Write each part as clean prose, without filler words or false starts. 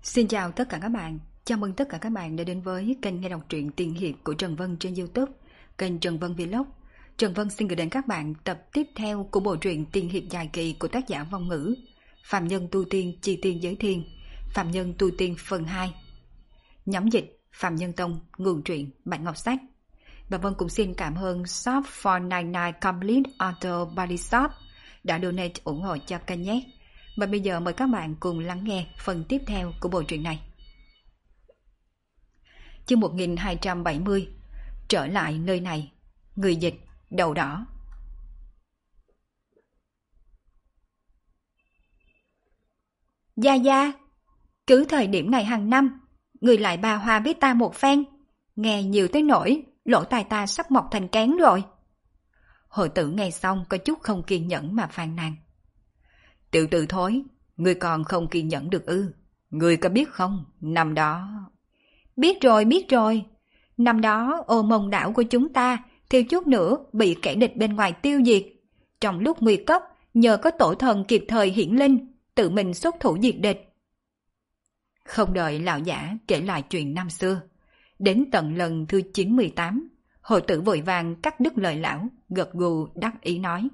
Xin chào tất cả các bạn, chào mừng tất cả các bạn đã đến với kênh nghe đọc truyện tiên hiệp của Trần Vân trên YouTube, kênh Trần Vân Vlog. Trần Vân xin gửi đến các bạn tập tiếp theo của bộ truyện tiên hiệp dài kỳ của tác giả Vong Ngữ, Phạm Nhân Tu Tiên Chi Tiên Giới Thiên, Phạm Nhân Tu Tiên phần 2. Nhóm dịch Phạm Nhân Tông, nguồn truyện Bạch Ngọc Sách. Và Vân cũng xin cảm ơn Shop 499 Complete Auto Body Shop đã donate ủng hộ cho kênh nhé. Và bây giờ mời các bạn cùng lắng nghe phần tiếp theo của bộ truyện này. Chương 1270. Trở lại nơi này. Người dịch đầu đỏ. Gia Gia, cứ thời điểm này hàng năm, người lại bà hoa với ta một phen, nghe nhiều tới nỗi lỗ tai ta sắp mọc thành kén rồi. Hội tử nghe xong có chút không kiên nhẫn mà phàn nàn. Tiểu tử thối, ngươi còn không kiên nhẫn được ư? Ngươi có biết không, năm đó... Biết rồi. Năm đó Ô Mông đảo của chúng ta thiếu chút nữa bị kẻ địch bên ngoài tiêu diệt. Trong lúc nguy cấp, nhờ có tổ thần kịp thời hiển linh, tự mình xuất thủ diệt địch. Không đợi lão giả kể lại chuyện năm xưa, đến tận lần thứ 98, hội tử vội vàng cắt đứt lời lão, gật gù đắc ý nói.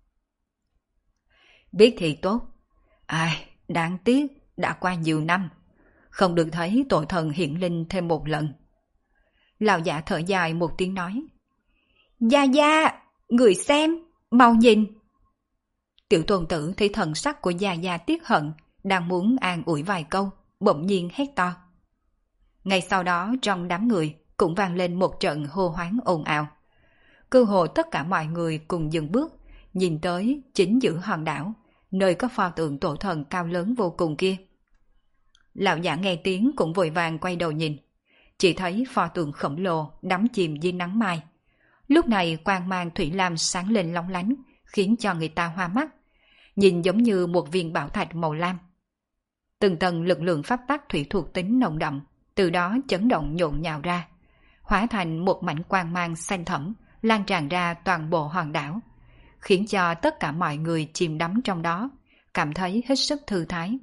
Biết thì tốt. Ai, đáng tiếc, đã qua nhiều năm, không được thấy tội thần hiện linh thêm một lần. Lão giả thở dài một tiếng nói. Gia Gia, người xem, mau nhìn. Tiểu tôn tử thấy thần sắc của Gia Gia tiếc hận, đang muốn an ủi vài câu, bỗng nhiên hét to. Ngay sau đó trong đám người cũng vang lên một trận hô hoáng ồn ào. Cơ hồ tất cả mọi người cùng dừng bước, nhìn tới chính giữa hòn đảo, nơi có pho tượng tổ thần cao lớn vô cùng kia. Lão giả nghe tiếng cũng vội vàng quay đầu nhìn, chỉ thấy pho tượng khổng lồ đắm chìm dưới nắng mai. Lúc này quang mang thủy lam sáng lên lóng lánh, khiến cho người ta hoa mắt, nhìn giống như một viên bảo thạch màu lam. Từng tầng lực lượng pháp tắc thủy thuộc tính nồng đậm, từ đó chấn động nhộn nhạo ra, hóa thành một mảnh quang mang xanh thẫm, lan tràn ra toàn bộ hòn đảo, khiến cho tất cả mọi người chìm đắm trong đó, cảm thấy hết sức thư thái.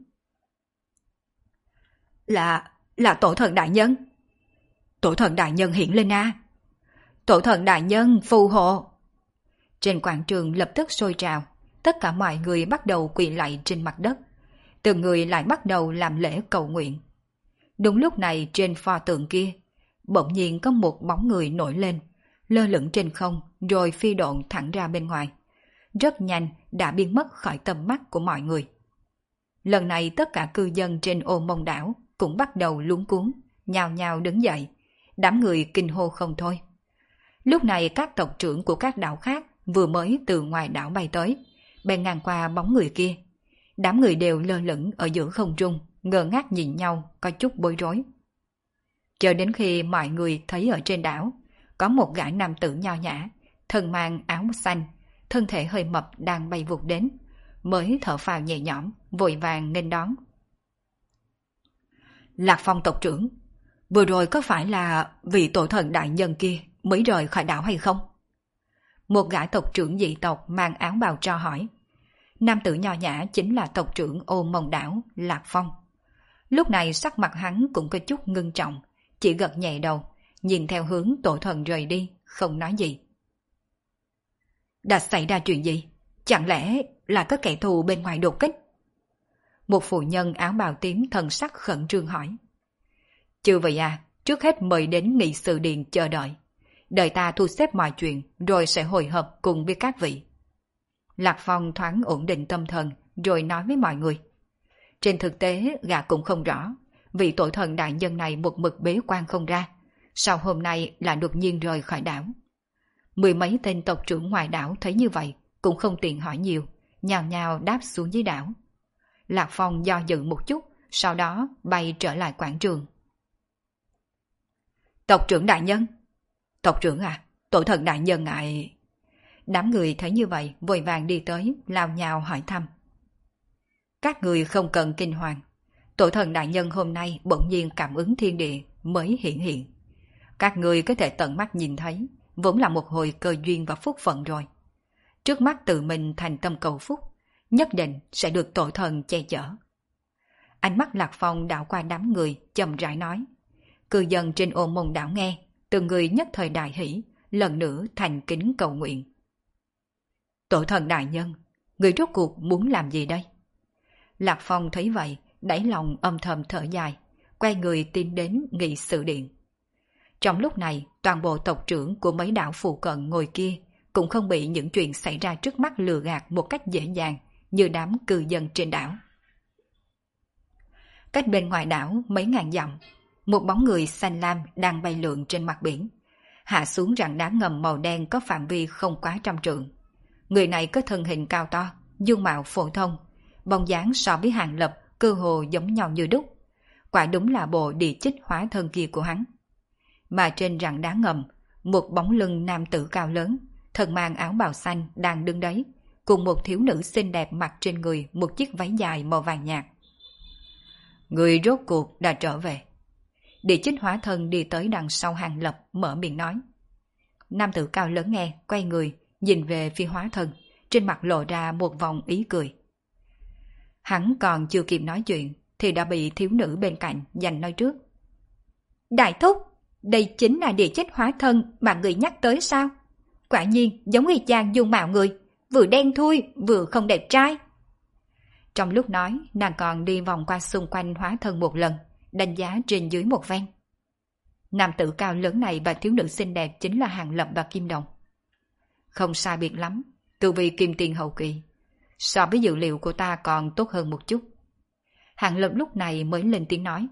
Là tổ thần đại nhân. Tổ thần đại nhân hiện lên a. Tổ thần đại nhân phù hộ. Trên quảng trường lập tức sôi trào, tất cả mọi người bắt đầu quỳ lạy trên mặt đất, từng người lại bắt đầu làm lễ cầu nguyện. Đúng lúc này trên pho tượng kia, bỗng nhiên có một bóng người nổi lên, lơ lửng trên không rồi phi độn thẳng ra bên ngoài. Rất nhanh đã biến mất khỏi tầm mắt của mọi người. Lần này tất cả cư dân trên Ô Mông đảo cũng bắt đầu luống cuống, nhao nhao đứng dậy, đám người kinh hô không thôi. Lúc này các tộc trưởng của các đảo khác vừa mới từ ngoài đảo bay tới, bèn ngang qua bóng người kia. Đám người đều lơ lửng ở giữa không trung, ngơ ngác nhìn nhau, có chút bối rối. Chờ đến khi mọi người thấy ở trên đảo có một gã nam tử nho nhã, thân mang áo xanh, thân thể hơi mập đang bay vụt đến, mới thở phào nhẹ nhõm, vội vàng nên đón. Lạc Phong tộc trưởng, vừa rồi có phải là vị tổ thần đại nhân kia mới rời khỏi đảo hay không? Một gã tộc trưởng dị tộc mang áo bào tro hỏi. Nam tử nho nhã chính là tộc trưởng Ô Mông đảo, Lạc Phong. Lúc này sắc mặt hắn cũng có chút ngưng trọng, chỉ gật nhẹ đầu, nhìn theo hướng tổ thần rời đi, không nói gì. Đã xảy ra chuyện gì? Chẳng lẽ là có kẻ thù bên ngoài đột kích? Một phụ nhân áo bào tím thần sắc khẩn trương hỏi. Chưa vậy à, trước hết mời đến nghị sự điện chờ đợi. Đợi ta thu xếp mọi chuyện rồi sẽ hội hợp cùng với các vị. Lạc Phong thoáng ổn định tâm thần rồi nói với mọi người. Trên thực tế gã cũng không rõ, vị tổ thần đại nhân này một mực bế quan không ra, sau hôm nay là đột nhiên rời khỏi đảo. Mười mấy tên tộc trưởng ngoài đảo thấy như vậy cũng không tiện hỏi nhiều, nhào nhào đáp xuống dưới đảo. Lạc Phong do dự một chút, sau đó bay trở lại quảng trường. Tộc trưởng đại nhân. Tộc trưởng à, tổ thần đại nhân ngại. Đám người thấy như vậy vội vàng đi tới, lao nhào hỏi thăm. Các người không cần kinh hoàng, tổ thần đại nhân hôm nay bỗng nhiên cảm ứng thiên địa mới hiện. Các người có thể tận mắt nhìn thấy, vốn là một hồi cơ duyên và phúc phận rồi. Trước mắt tự mình thành tâm cầu phúc, nhất định sẽ được tổ thần che chở. Ánh mắt Lạc Phong đảo qua đám người, chậm rãi nói. Cư dân trên Ô Môn đảo nghe, từng người nhất thời đại hỷ, lần nữa thành kính cầu nguyện. Tổ thần đại nhân, người rốt cuộc muốn làm gì đây? Lạc Phong thấy vậy, đáy lòng âm thầm thở dài, quay người tiến đến nghị sự điện. Trong lúc này, toàn bộ tộc trưởng của mấy đảo phụ cận ngồi kia cũng không bị những chuyện xảy ra trước mắt lừa gạt một cách dễ dàng như đám cư dân trên đảo. Cách bên ngoài đảo mấy ngàn dặm, một bóng người xanh lam đang bay lượn trên mặt biển, hạ xuống rặng đá ngầm màu đen có phạm vi không quá 100 trượng. Người này có thân hình cao to, dung mạo phổ thông, bóng dáng so với Hàng Lập cơ hồ giống nhau như đúc. Quả đúng là bộ địa chích hóa thân kia của hắn. Mà trên rặng đá ngầm, một bóng lưng nam tử cao lớn, thân mang áo bào xanh đang đứng đấy, cùng một thiếu nữ xinh đẹp mặc trên người một chiếc váy dài màu vàng nhạt. Người rốt cuộc đã trở về. Địa chích hóa thân đi tới đằng sau Hàng Lập, mở miệng nói. Nam tử cao lớn nghe, quay người, nhìn về phía hóa thân, trên mặt lộ ra một vòng ý cười. Hắn còn chưa kịp nói chuyện, thì đã bị thiếu nữ bên cạnh giành nói trước. Đại thúc, đây chính là địa chích hóa thân mà người nhắc tới sao? Quả nhiên giống y chang dung mạo người, vừa đen thui vừa không đẹp trai. Trong lúc nói, nàng còn đi vòng qua xung quanh hóa thân một lần, đánh giá trên dưới một ven. Nam tử cao lớn này và thiếu nữ xinh đẹp chính là Hàng Lập và Kim Đồng. Không sai biệt lắm, tu vi kim tiền hậu kỳ. So với dự liệu của ta còn tốt hơn một chút. Hàng Lập lúc này mới lên tiếng nói.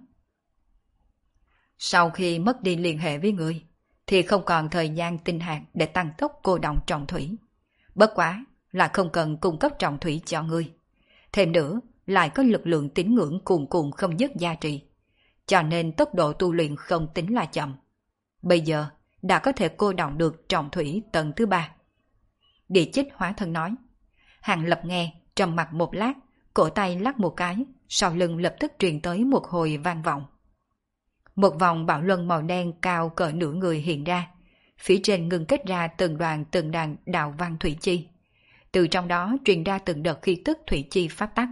Sau khi mất đi liên hệ với người, thì không còn thời gian tinh hạt để tăng tốc cô động trọng thủy. Bất quá là không cần cung cấp trọng thủy cho ngươi. Thêm nữa, lại có lực lượng tín ngưỡng cuồn cuộn không dứt gia trì. Cho nên tốc độ tu luyện không tính là chậm. Bây giờ, đã có thể cô động được trọng thủy tầng thứ 3. Địa chích hóa thân nói. Hàng Lập nghe, trầm mặt một lát, cổ tay lắc một cái, sau lưng lập tức truyền tới một hồi vang vọng. Một vòng bạo luân màu đen cao cỡ nửa người hiện ra, phía trên ngưng kết ra từng đoàn đạo văn thủy chi. Từ trong đó truyền ra từng đợt khí tức thủy chi pháp tắc.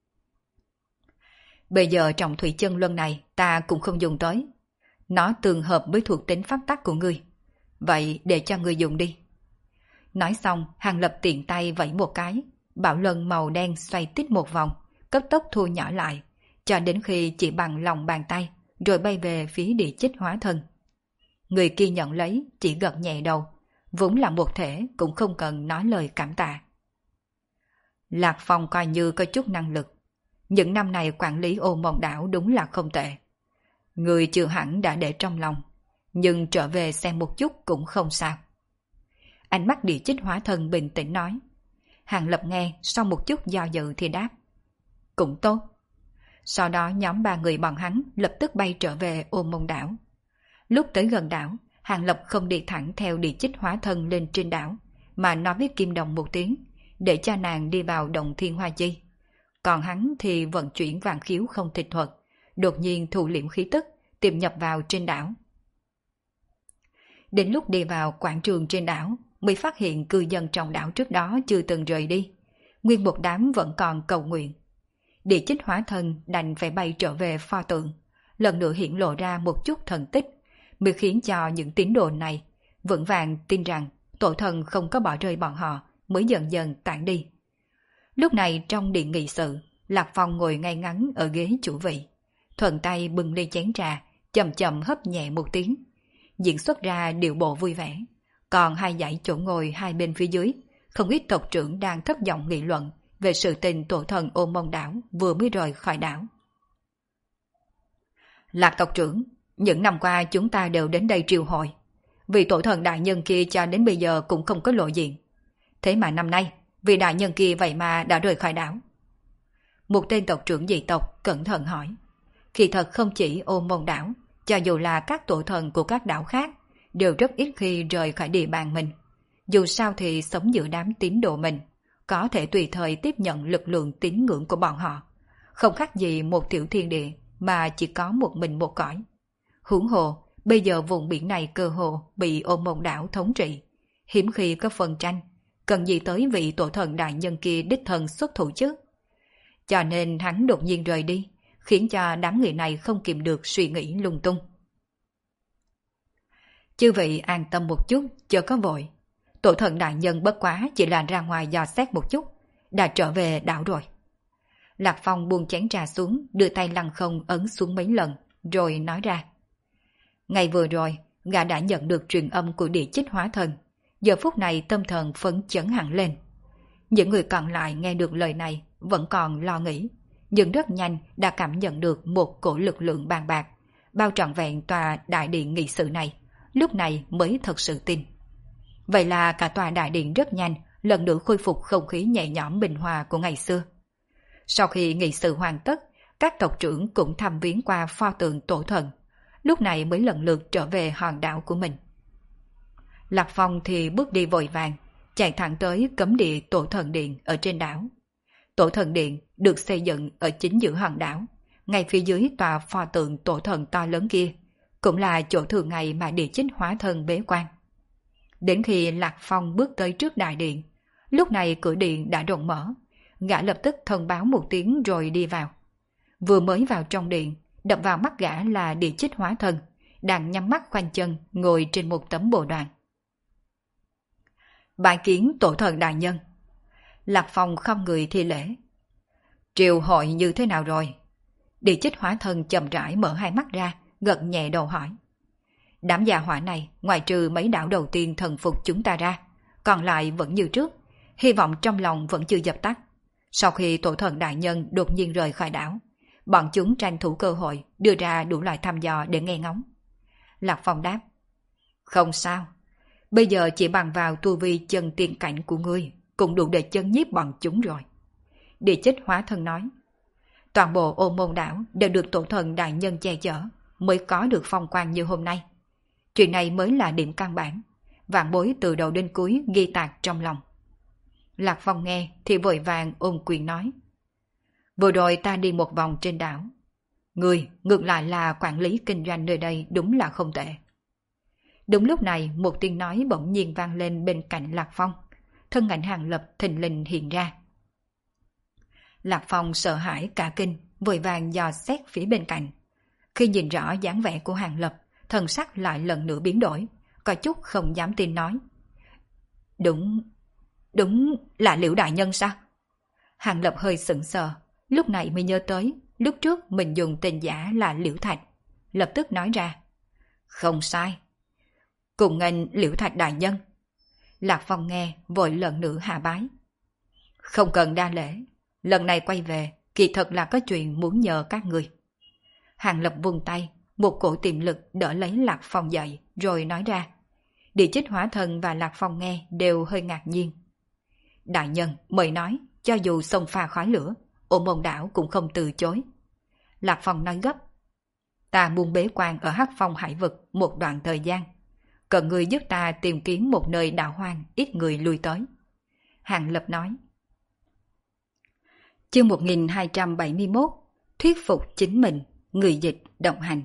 Bây giờ trọng thủy chân luân này ta cũng không dùng tới. Nó tương hợp với thuộc tính pháp tắc của ngươi. Vậy để cho ngươi dùng đi. Nói xong, Hàng Lập tiện tay vẫy một cái, bạo luân màu đen xoay tít một vòng, cấp tốc thu nhỏ lại, cho đến khi chỉ bằng lòng bàn tay, rồi bay về phía địa chích hóa thân. Người kia nhận lấy, chỉ gật nhẹ đầu, vốn là một thể cũng không cần nói lời cảm tạ. Lạc Phong coi như có chút năng lực. Những năm này quản lý Ô Môn đảo đúng là không tệ. Người chưa hẳn đã để trong lòng, nhưng trở về xem một chút cũng không sao. Ánh mắt địa chích hóa thân bình tĩnh nói. Hàng Lập nghe, sau một chút do dự thì đáp. Cũng tốt. Sau đó nhóm 3 người bọn hắn lập tức bay trở về Ô Môn đảo. Lúc tới gần đảo, Hàng Lập không đi thẳng theo địa chích hóa thân lên trên đảo, mà nói với Kim Đồng một tiếng, để cho nàng đi vào động Thiên Hoa Chi. Còn hắn thì vận chuyển vàng khiếu không tịch thuật, đột nhiên thu liễm khí tức, tiềm nhập vào trên đảo. Đến lúc đi vào quảng trường trên đảo, mới phát hiện cư dân trong đảo trước đó chưa từng rời đi. Nguyên một đám vẫn còn cầu nguyện. Địa chích hóa thân đành phải bay trở về pho tượng, lần nữa hiện lộ ra một chút thần tích, mới khiến cho những tín đồ này vững vàng tin rằng tổ thần không có bỏ rơi bọn họ, mới dần dần tản đi. Lúc này trong điện nghị sự, Lạc Phong ngồi ngay ngắn ở ghế chủ vị, thuận tay bưng ly chén trà, chậm chậm hấp nhẹ một tiếng, diễn xuất ra điệu bộ vui vẻ. Còn hai dãy chỗ ngồi hai bên phía dưới, không ít tộc trưởng đang thấp giọng nghị luận về sự tình tổ thần Ô Môn đảo vừa mới rời khỏi đảo. Lạc tộc trưởng, những năm qua chúng ta đều đến đây triều hội, vì tổ thần đại nhân kia cho đến bây giờ cũng không có lộ diện. Thế mà năm nay, vị đại nhân kia vậy mà đã rời khỏi đảo. Một tên tộc trưởng dị tộc cẩn thận hỏi. Kỳ thật không chỉ Ô Môn đảo, cho dù là các tổ thần của các đảo khác, đều rất ít khi rời khỏi địa bàn mình. Dù sao thì sống giữa đám tín đồ mình, có thể tùy thời tiếp nhận lực lượng tín ngưỡng của bọn họ. Không khác gì một tiểu thiên địa mà chỉ có một mình một cõi. Huống hồ, bây giờ vùng biển này cơ hồ bị Ô Môn đảo thống trị. Hiếm khi có phân tranh, cần gì tới vị tổ thần đại nhân kia đích thân xuất thủ chứ. Cho nên hắn đột nhiên rời đi, khiến cho đám người này không kìm được suy nghĩ lung tung. Chư vị an tâm một chút, chớ có vội. Tổ thần đại nhân bất quá chỉ là ra ngoài dò xét một chút, đã trở về đảo rồi. Lạc Phong buông chén trà xuống, đưa tay lăng không ấn xuống mấy lần, rồi nói ra. Ngày vừa rồi, gã đã nhận được truyền âm của địa chích hóa thần. Giờ phút này tâm thần phấn chấn hẳn lên. Những người còn lại nghe được lời này vẫn còn lo nghĩ, nhưng rất nhanh đã cảm nhận được một cổ lực lượng bàn bạc, bao trọn vẹn tòa đại điện nghị sự này, lúc này mới thật sự tin. Vậy là cả tòa đại điện rất nhanh, lần nữa khôi phục không khí nhẹ nhõm bình hòa của ngày xưa. Sau khi nghị sự hoàn tất, các tộc trưởng cũng thăm viếng qua pho tượng tổ thần, lúc này mới lần lượt trở về hòn đảo của mình. Lạc Phong thì bước đi vội vàng, chạy thẳng tới cấm địa tổ thần điện ở trên đảo. Tổ thần điện được xây dựng ở chính giữa hòn đảo, ngay phía dưới tòa pho tượng tổ thần to lớn kia, cũng là chỗ thường ngày mà địa chích hóa thân bế quan. Đến khi Lạc Phong bước tới trước đại điện, lúc này cửa điện đã rộng mở, gã lập tức thông báo một tiếng rồi đi vào. Vừa mới vào trong điện, đập vào mắt gã là địa chích hóa thân, đang nhắm mắt khoanh chân ngồi trên một tấm bồ đoàn. Bái kiến tổ thần đại nhân. Lạc Phong không người thi lễ. Triều hội như thế nào rồi? Địa chích hóa thân chậm rãi mở hai mắt ra, gật nhẹ đầu hỏi. Đám gia hỏa này, ngoài trừ mấy đảo đầu tiên thần phục chúng ta ra, còn lại vẫn như trước, hy vọng trong lòng vẫn chưa dập tắt. Sau khi tổ thần đại nhân đột nhiên rời khỏi đảo, bọn chúng tranh thủ cơ hội đưa ra đủ loại thăm dò để nghe ngóng. Lạc Phong đáp. Không sao, bây giờ chỉ bằng vào tu vi chân tiên cảnh của ngươi cũng đủ để chấn nhiếp bọn chúng rồi. Địa chích hóa thân nói. Toàn bộ Ô Môn đảo đều được tổ thần đại nhân che chở, mới có được phong quang như hôm nay. Chuyện này mới là điểm căn bản, vạn bối từ đầu đến cuối ghi tạc trong lòng. Lạc Phong nghe thì vội vàng ôm quyền nói. Vừa rồi ta đi một vòng trên đảo. Người ngược lại là quản lý kinh doanh nơi đây đúng là không tệ. Đúng lúc này một tiếng nói bỗng nhiên vang lên bên cạnh Lạc Phong. Thân ảnh Hàng Lập thình lình hiện ra. Lạc Phong sợ hãi cả kinh, vội vàng dò xét phía bên cạnh. Khi nhìn rõ dáng vẻ của Hàng Lập, thần sắc lại lần nữa biến đổi, có chút không dám tin nói. Đúng là Liễu đại nhân sao? Hàng Lập hơi sững sờ, lúc này mới nhớ tới, lúc trước mình dùng tên giả là Liễu Thạch, lập tức nói ra. Không sai. Cùng nghênh Liễu Thạch đại nhân. Lạc Phong nghe, vội lần nữa hạ bái. Không cần đa lễ, lần này quay về, kỳ thật là có chuyện muốn nhờ các người. Hàng Lập vung tay, một cổ tiềm lực đỡ lấy Lạc Phong dậy, rồi nói ra. Địa chích hóa thân và Lạc Phong nghe đều hơi ngạc nhiên. Đại nhân, mời nói, cho dù sông pha khói lửa, Ô Môn đảo cũng không từ chối. Lạc Phong nói gấp. Ta muốn bế quan ở Hắc Phong hải vực một đoạn thời gian. Cần người giúp ta tìm kiếm một nơi đảo hoang ít người lui tới. Hàng Lập nói. Chương 1271, thuyết phục chính mình, người dịch đồng hành.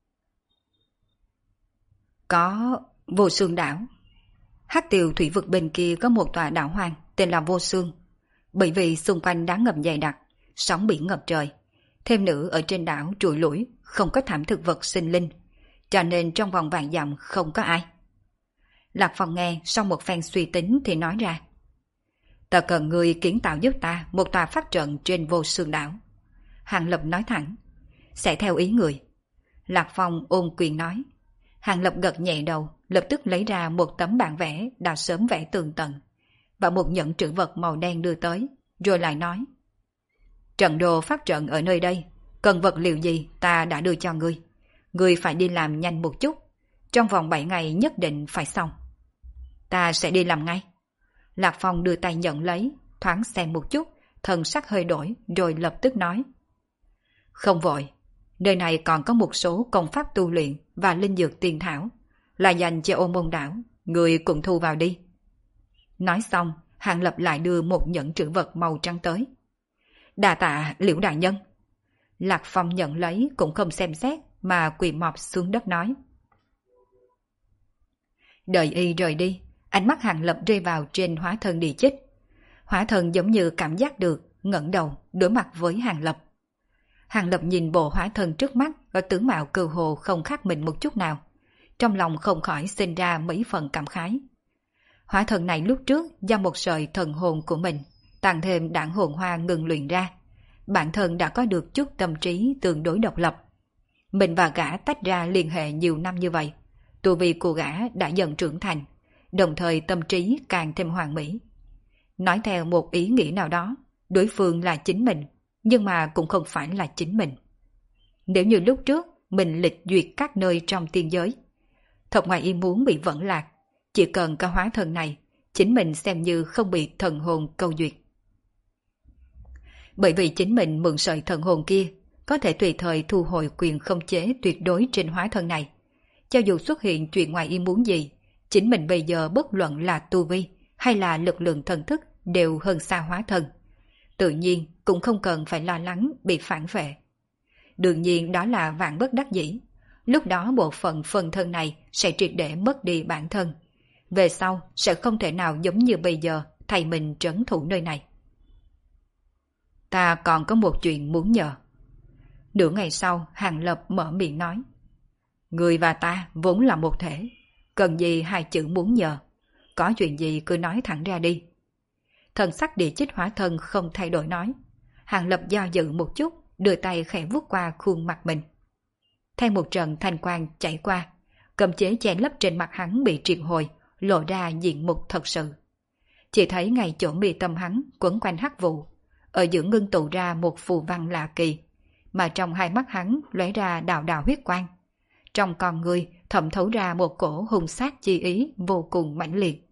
Có Vô Xương đảo. Hắc Tiều thủy vực bên kia có một tòa đảo hoang tên là Vô Xương. Bởi vì xung quanh đá ngầm dày đặc, sóng biển ngập trời, thêm nữa ở trên đảo trụi lủi, không có thảm thực vật sinh linh, cho nên trong vòng vạn dặm không có ai. Lạc Phong nghe sau một phen suy tính thì nói ra. Ta cần người kiến tạo giúp ta một tòa pháp trận trên Vô Xương đảo. Hàng Lập nói thẳng. Sẽ theo ý người. Lạc Phong ôm quyền nói. Hàng Lập gật nhẹ đầu, lập tức lấy ra một tấm bản vẽ đã sớm vẽ tường tận và một nhẫn trữ vật màu đen đưa tới, rồi lại nói. Trận đồ pháp trận ở nơi đây, cần vật liệu gì ta đã đưa cho ngươi. Ngươi phải đi làm nhanh một chút, trong vòng 7 ngày nhất định phải xong. Ta sẽ đi làm ngay. Lạc Phong đưa tay nhận lấy, thoáng xem một chút, thần sắc hơi đổi, rồi lập tức nói. Không vội, nơi này còn có một số công pháp tu luyện và linh dược tiên thảo, là dành cho Ô Môn đảo, người cũng thu vào đi. Nói xong, Hàng Lập lại đưa một nhẫn trữ vật màu trắng tới. Đa tạ Liễu đại nhân. Lạc Phong nhận lấy cũng không xem xét mà quỳ mọp xuống đất nói. Đợi y rời đi, ánh mắt Hàng Lập rơi vào trên hóa thân địa chích. Hóa thân giống như cảm giác được, ngẩng đầu đối mặt với Hàng Lập. Hàng Lập nhìn bộ hóa thân trước mắt ở tướng mạo cơ hồ không khác mình một chút nào. Trong lòng không khỏi sinh ra mấy phần cảm khái. Hóa thân này lúc trước do một sợi thần hồn của mình, tăng thêm đảng hồn hoa ngừng luyện ra. Bản thân đã có được chút tâm trí tương đối độc lập. Mình và gã tách ra liên hệ nhiều năm như vậy. Tu vi của gã đã dần trưởng thành, đồng thời tâm trí càng thêm hoàn mỹ. Nói theo một ý nghĩa nào đó, đối phương là chính mình, nhưng mà cũng không phải là chính mình. Nếu như lúc trước mình lịch duyệt các nơi trong tiên giới, thật ngoài ý muốn bị vẫn lạc, chỉ cần có hóa thân này, chính mình xem như không bị thần hồn câu duyệt. Bởi vì chính mình mượn sợi thần hồn kia, có thể tùy thời thu hồi quyền khống chế tuyệt đối trên hóa thân này. Cho dù xuất hiện chuyện ngoài ý muốn gì, chính mình bây giờ bất luận là tu vi hay là lực lượng thần thức đều hơn xa hóa thân. Tự nhiên cũng không cần phải lo lắng bị phản vệ. Đương nhiên đó là vạn bất đắc dĩ. Lúc đó bộ phận phần thân này sẽ triệt để mất đi bản thân. Về sau sẽ không thể nào giống như bây giờ thầy mình trấn thủ nơi này. Ta còn có một chuyện muốn nhờ. Nửa ngày sau, Hàng Lập mở miệng nói. Người và ta vốn là một thể. Cần gì hai chữ muốn nhờ. Có chuyện gì cứ nói thẳng ra đi. Thần sắc Địa Chích hóa thân không thay đổi nói. Hàng Lập do dự một chút, đưa tay khẽ vuốt qua khuôn mặt mình. Theo một trận thanh quang chảy qua, cầm chế che lấp trên mặt hắn bị triệt hồi, lộ ra diện mục thật sự. Chỉ thấy ngay chỗ mi tâm hắn quấn quanh hắc vụ, ở giữa ngưng tụ ra một phù văn lạ kỳ, mà trong hai mắt hắn lóe ra đạo đạo huyết quang. Trong con người thẩm thấu ra một cổ hung sát chi ý vô cùng mãnh liệt.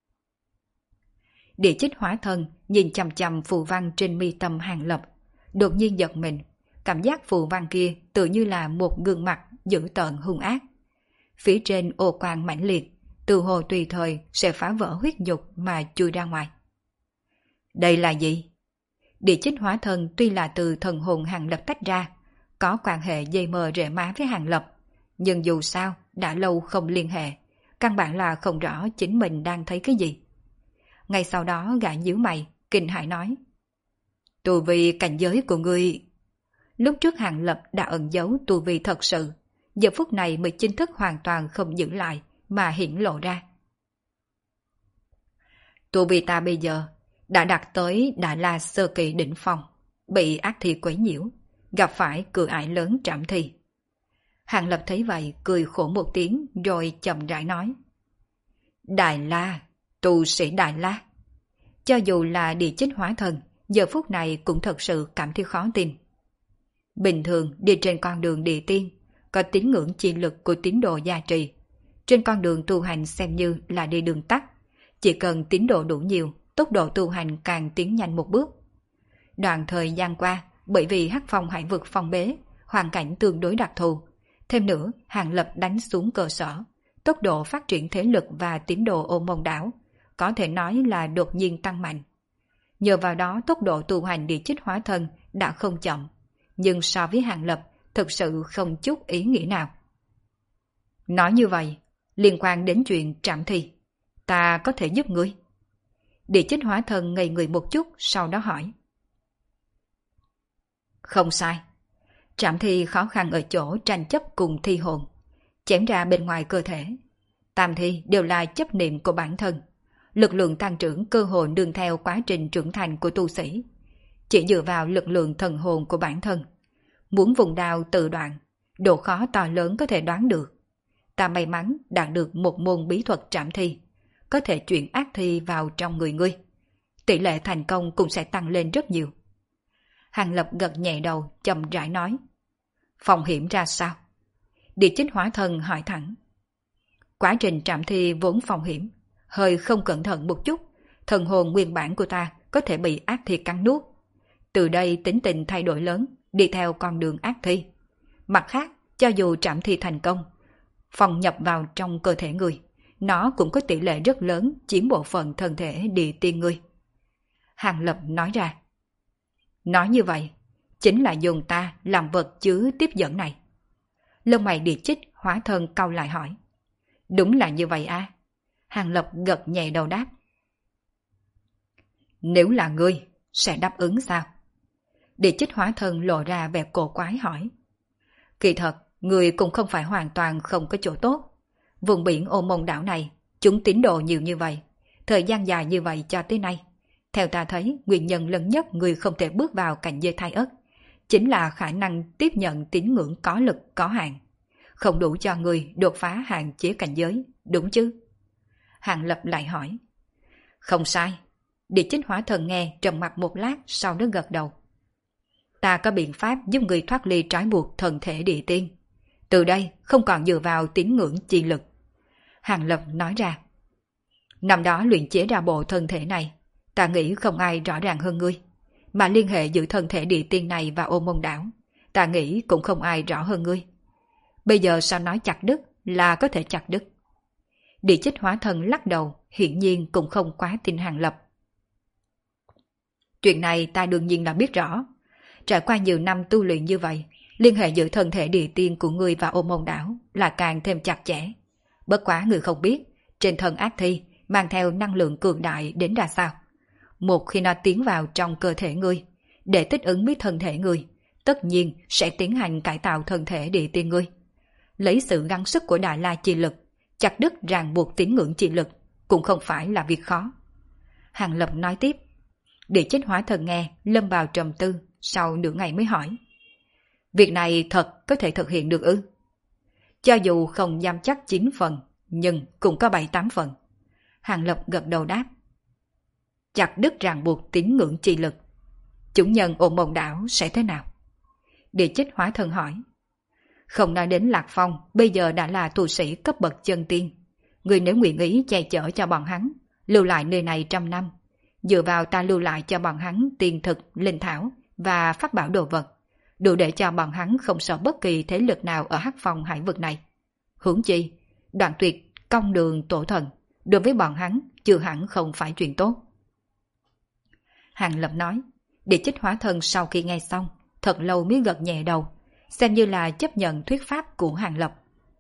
Địa Chích hóa thân nhìn chằm chằm phù văn trên mi tâm Hàng Lập, đột nhiên giật mình, cảm giác phù văn kia tự như là một gương mặt dữ tợn hung ác. Phía trên ô quang mãnh liệt, từ hồ tùy thời sẽ phá vỡ huyết nhục mà chui ra ngoài. Đây là gì? Địa Chích hóa thân tuy là từ thần hồn Hàng Lập tách ra, có quan hệ dây mờ rễ má với Hàng Lập, nhưng dù sao đã lâu không liên hệ, căn bản là không rõ chính mình đang thấy cái gì. Ngay sau đó gã nhíu mày, kinh hãi nói. Tu vi cảnh giới của ngươi... Lúc trước Hàng Lập đã ẩn giấu tu vi thật sự, giờ phút này mới chính thức hoàn toàn không giữ lại mà hiển lộ ra. Tu vi ta bây giờ đã đạt tới Đại La sơ kỳ đỉnh phong, bị ác thi quấy nhiễu, gặp phải cửa ải lớn trảm thi. Hàng Lập thấy vậy cười khổ một tiếng rồi chậm rãi nói. Đại La, tu sĩ Đại La. Cho dù là Địa Chích hóa thân, giờ phút này cũng thật sự cảm thấy khó tin. Bình thường đi trên con đường địa tiên, có tín ngưỡng chi lực của tín đồ gia trì. Trên con đường tu hành xem như là đi đường tắt, chỉ cần tín đồ đủ nhiều, tốc độ tu hành càng tiến nhanh một bước. Đoạn thời gian qua, bởi vì Hắc Phong hải vực phong bế, hoàn cảnh tương đối đặc thù. Thêm nữa, Hàng Lập đánh xuống cơ sở, tốc độ phát triển thế lực và tín đồ Ô Môn đảo có thể nói là đột nhiên tăng mạnh. Nhờ vào đó tốc độ tu hành Địa Chích hóa thân đã không chậm, nhưng so với Hàng Lập thực sự không chút ý nghĩa nào. Nói như vậy, liên quan đến chuyện trảm thi, ta có thể giúp ngươi? Địa Chích hóa thân ngây người một chút, sau đó hỏi. Không sai. Trảm thi khó khăn ở chỗ tranh chấp cùng thi hồn, chém ra bên ngoài cơ thể. Tam thi đều là chấp niệm của bản thân. Lực lượng tăng trưởng cơ hồ đương theo quá trình trưởng thành của tu sĩ. Chỉ dựa vào lực lượng thần hồn của bản thân. Muốn vùng đao tự đoạn, độ khó to lớn có thể đoán được. Ta may mắn đạt được một môn bí thuật trảm thi, có thể chuyển ác thi vào trong người ngươi. Tỷ lệ thành công cũng sẽ tăng lên rất nhiều. Hàng Lập gật nhẹ đầu, chậm rãi nói. Phòng hiểm ra sao? Địa Chích hóa thân hỏi thẳng. Quá trình trảm thi vốn phòng hiểm, hơi không cẩn thận một chút, thần hồn nguyên bản của ta có thể bị ác thi cắn nuốt. Từ đây tính tình thay đổi lớn, đi theo con đường ác thi. Mặt khác, cho dù trảm thi thành công, phòng nhập vào trong cơ thể người, nó cũng có tỷ lệ rất lớn chiếm bộ phận thân thể địa tiên người. Hàng Lập nói ra. Nói như vậy, chính là dùng ta làm vật chứa tiếp dẫn này. Lông mày Địa Chích hóa thân cau lại hỏi. Đúng là như vậy à? Hàng Lập gật nhẹ đầu đáp. Nếu là ngươi, sẽ đáp ứng sao? Địa Chích hóa thân lộ ra vẻ cổ quái hỏi. Kỳ thật, người cũng không phải hoàn toàn không có chỗ tốt. Vùng biển Ô Môn đảo này, chúng tín đồ nhiều như vậy, thời gian dài như vậy cho tới nay. Theo ta thấy, nguyên nhân lớn nhất người không thể bước vào cảnh giới thai ất, chính là khả năng tiếp nhận tín ngưỡng có lực có hạn. Không đủ cho người đột phá hạn chế cảnh giới, đúng chứ? Hàng Lập lại hỏi. Không sai. Địa Chích hóa thần nghe trầm mặc một lát, sau đó gật đầu. Ta có biện pháp giúp người thoát ly trói buộc thần thể địa tiên. Từ đây không còn dựa vào tín ngưỡng chi lực. Hàng Lập nói ra. Năm đó luyện chế ra bộ thân thể này, ta nghĩ không ai rõ ràng hơn ngươi. Mà liên hệ giữa thân thể địa tiên này và Ô Môn đảo, ta nghĩ cũng không ai rõ hơn ngươi. Bây giờ sao nói chặt đứt là có thể chặt đứt? Địa Chích hóa thần lắc đầu, hiển nhiên cũng không quá tin Hàng Lập. Chuyện này ta đương nhiên là biết rõ. Trải qua nhiều năm tu luyện như vậy, liên hệ giữa thân thể địa tiên của ngươi và Ô Môn đảo là càng thêm chặt chẽ. Bất quá người không biết, trên thân ác thi mang theo năng lượng cường đại đến ra sao. Một khi nó tiến vào trong cơ thể ngươi, để thích ứng với thân thể ngươi, tất nhiên sẽ tiến hành cải tạo thân thể địa tiên ngươi. Lấy sự gắng sức của Đại La chi lực, chặt đứt ràng buộc tín ngưỡng chi lực, cũng không phải là việc khó. Hàng Lập nói tiếp. Địa Chích hóa thần nghe, lâm vào trầm tư, sau nửa ngày mới hỏi. Việc này thật có thể thực hiện được ư? Cho dù không dám chắc 9 phần, nhưng cũng có 7-8 phần. Hàng Lập gật đầu đáp. Chặt đứt ràng buộc tín ngưỡng chi lực, chủ nhân Ô Môn đảo sẽ thế nào? Địa Chích hóa thần hỏi. Không nói đến Lạc Phong, bây giờ đã là tu sĩ cấp bậc chân tiên. Người nếu nguyện ý che chở cho bọn hắn, lưu lại nơi này 100 năm, dựa vào ta lưu lại cho bọn hắn tiền thực, linh thảo và pháp bảo đồ vật, đủ để cho bọn hắn không sợ bất kỳ thế lực nào ở Hắc Phong hải vực này. Huống chi, đoạn tuyệt công đường tổ thần, đối với bọn hắn chưa hẳn không phải chuyện tốt. Hàng Lập nói. Địa Chích hóa thân sau khi nghe xong, thật lâu mới gật nhẹ đầu, xem như là chấp nhận thuyết pháp của Hàng Lập.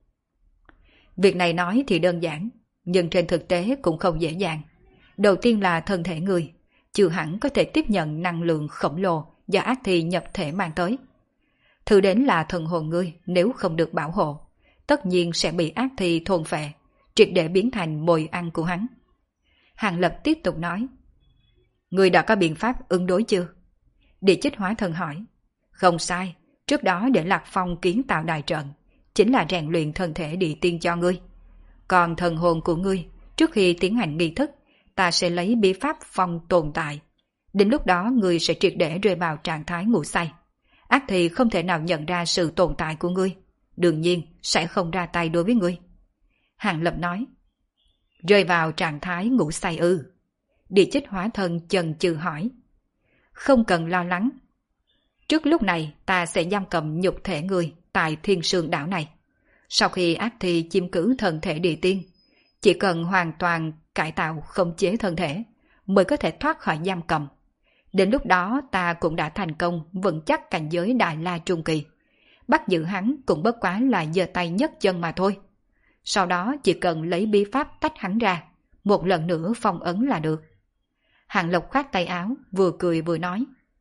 Việc này nói thì đơn giản, nhưng trên thực tế cũng không dễ dàng. Đầu tiên là thân thể người, chưa hẳn có thể tiếp nhận năng lượng khổng lồ do ác thi nhập thể mang tới. Thứ đến là thần hồn ngươi nếu không được bảo hộ, tất nhiên sẽ bị ác thi thôn phệ, triệt để biến thành mồi ăn của hắn. Hàng Lập tiếp tục nói. Ngươi đã có biện pháp ứng đối chưa? Địa Chích hóa thân hỏi. Không sai, trước đó để Lạc Phong kiến tạo đại trận, chính là rèn luyện thân thể địa tiên cho ngươi. Còn thần hồn của ngươi, trước khi tiến hành nghi thức, ta sẽ lấy bí pháp phong tồn tại. Đến lúc đó ngươi sẽ triệt để rơi vào trạng thái ngủ say. Ác thì không thể nào nhận ra sự tồn tại của ngươi, đương nhiên sẽ không ra tay đối với ngươi. Hàng Lập nói. Rơi vào trạng thái ngủ say ư? Địa Chích hóa thân chần chừ hỏi. Không cần lo lắng. Trước lúc này ta sẽ giam cầm nhục thể ngươi tại Thiên Sương đảo này. Sau khi ác thi chiếm cứ thân thể địa tiên, chỉ cần hoàn toàn cải tạo khống chế thân thể mới có thể thoát khỏi giam cầm. Đến lúc đó ta cũng đã thành công vững chắc cảnh giới Đại La Trung Kỳ. Bắt giữ hắn cũng bất quá là giơ tay nhấc chân mà thôi. Sau đó chỉ cần lấy bí pháp tách hắn ra, một lần nữa phong ấn là được. Hàng Lộc khoát tay áo, vừa cười vừa nói.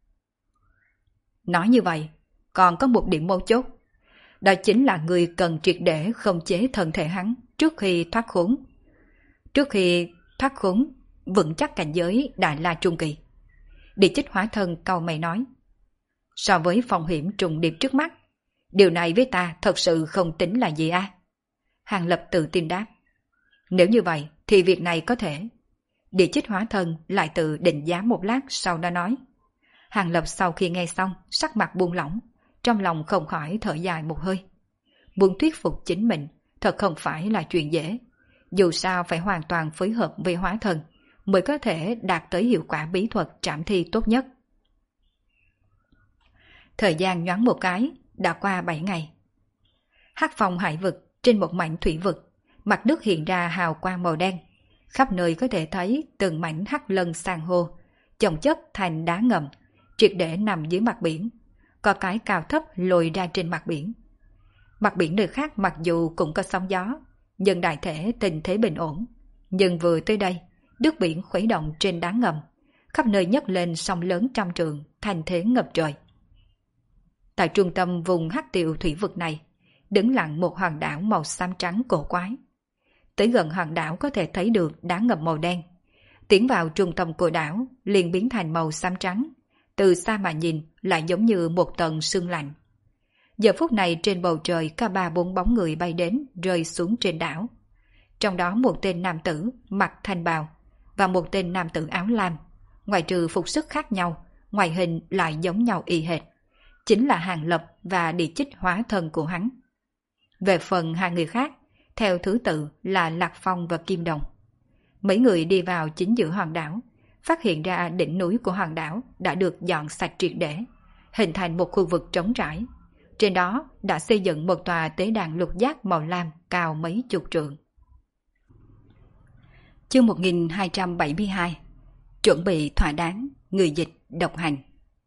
Nói như vậy, còn có một điểm mấu chốt. Đó chính là người cần triệt để khống chế thân thể hắn trước khi thoát khốn. Trước khi thoát khốn, vững chắc cảnh giới Đại La Trung Kỳ. Địa Chích hóa thân cau mày nói. So với phong hiểm trùng điệp trước mắt, điều này với ta thật sự không tính là gì à? Hàng Lập tự tin đáp. Nếu như vậy thì việc này có thể. Địa Chích hóa thân lại tự định giá một lát sau đó nói. Hàng Lập sau khi nghe xong, sắc mặt buông lỏng, trong lòng không khỏi thở dài một hơi. Muốn thuyết phục chính mình thật không phải là chuyện dễ. Dù sao phải hoàn toàn phối hợp với hóa thân mới có thể đạt tới hiệu quả bí thuật trảm thi tốt nhất. Thời gian nhoáng một cái, đã qua 7 ngày. Hắc Phong hải vực, trên một mảnh thủy vực, mặt nước hiện ra hào quang màu đen. Khắp nơi có thể thấy từng mảnh hắc lân san hô, chồng chất thành đá ngầm, triệt để nằm dưới mặt biển. Có cái cao thấp lồi ra trên mặt biển. Mặt biển nơi khác mặc dù cũng có sóng gió, nhưng đại thể tình thế bình ổn. Nhưng vừa tới đây, nước biển khuấy động trên đá ngầm, khắp nơi nhấc lên sóng lớn trăm trượng, thành thế ngập trời. Tại trung tâm vùng hắc tiệu thủy vực này, đứng lặng một hòn đảo màu xám trắng cổ quái. Tới gần hòn đảo có thể thấy được đá ngầm màu đen. Tiến vào trung tâm của đảo liền biến thành màu xám trắng. Từ xa mà nhìn lại giống như một tầng sương lạnh. Giờ phút này trên bầu trời có 3-4 bóng người bay đến rơi xuống trên đảo. Trong đó một tên nam tử mặc thanh bào và một tên nam tử áo lam. Ngoài trừ phục sức khác nhau, ngoại hình lại giống nhau y hệt. Chính là Hàng Lập và địa chích hóa thân của hắn. Về phần hai người khác, theo thứ tự là Lạc Phong và Kim Đồng. Mấy người đi vào chính giữa hòn đảo, phát hiện ra đỉnh núi của hòn đảo đã được dọn sạch triệt để, hình thành một khu vực trống trải. Trên đó đã xây dựng một tòa tế đàn lục giác màu lam cao mấy chục trượng. Chương 1272. Chuẩn bị thỏa đáng, người dịch độc hành.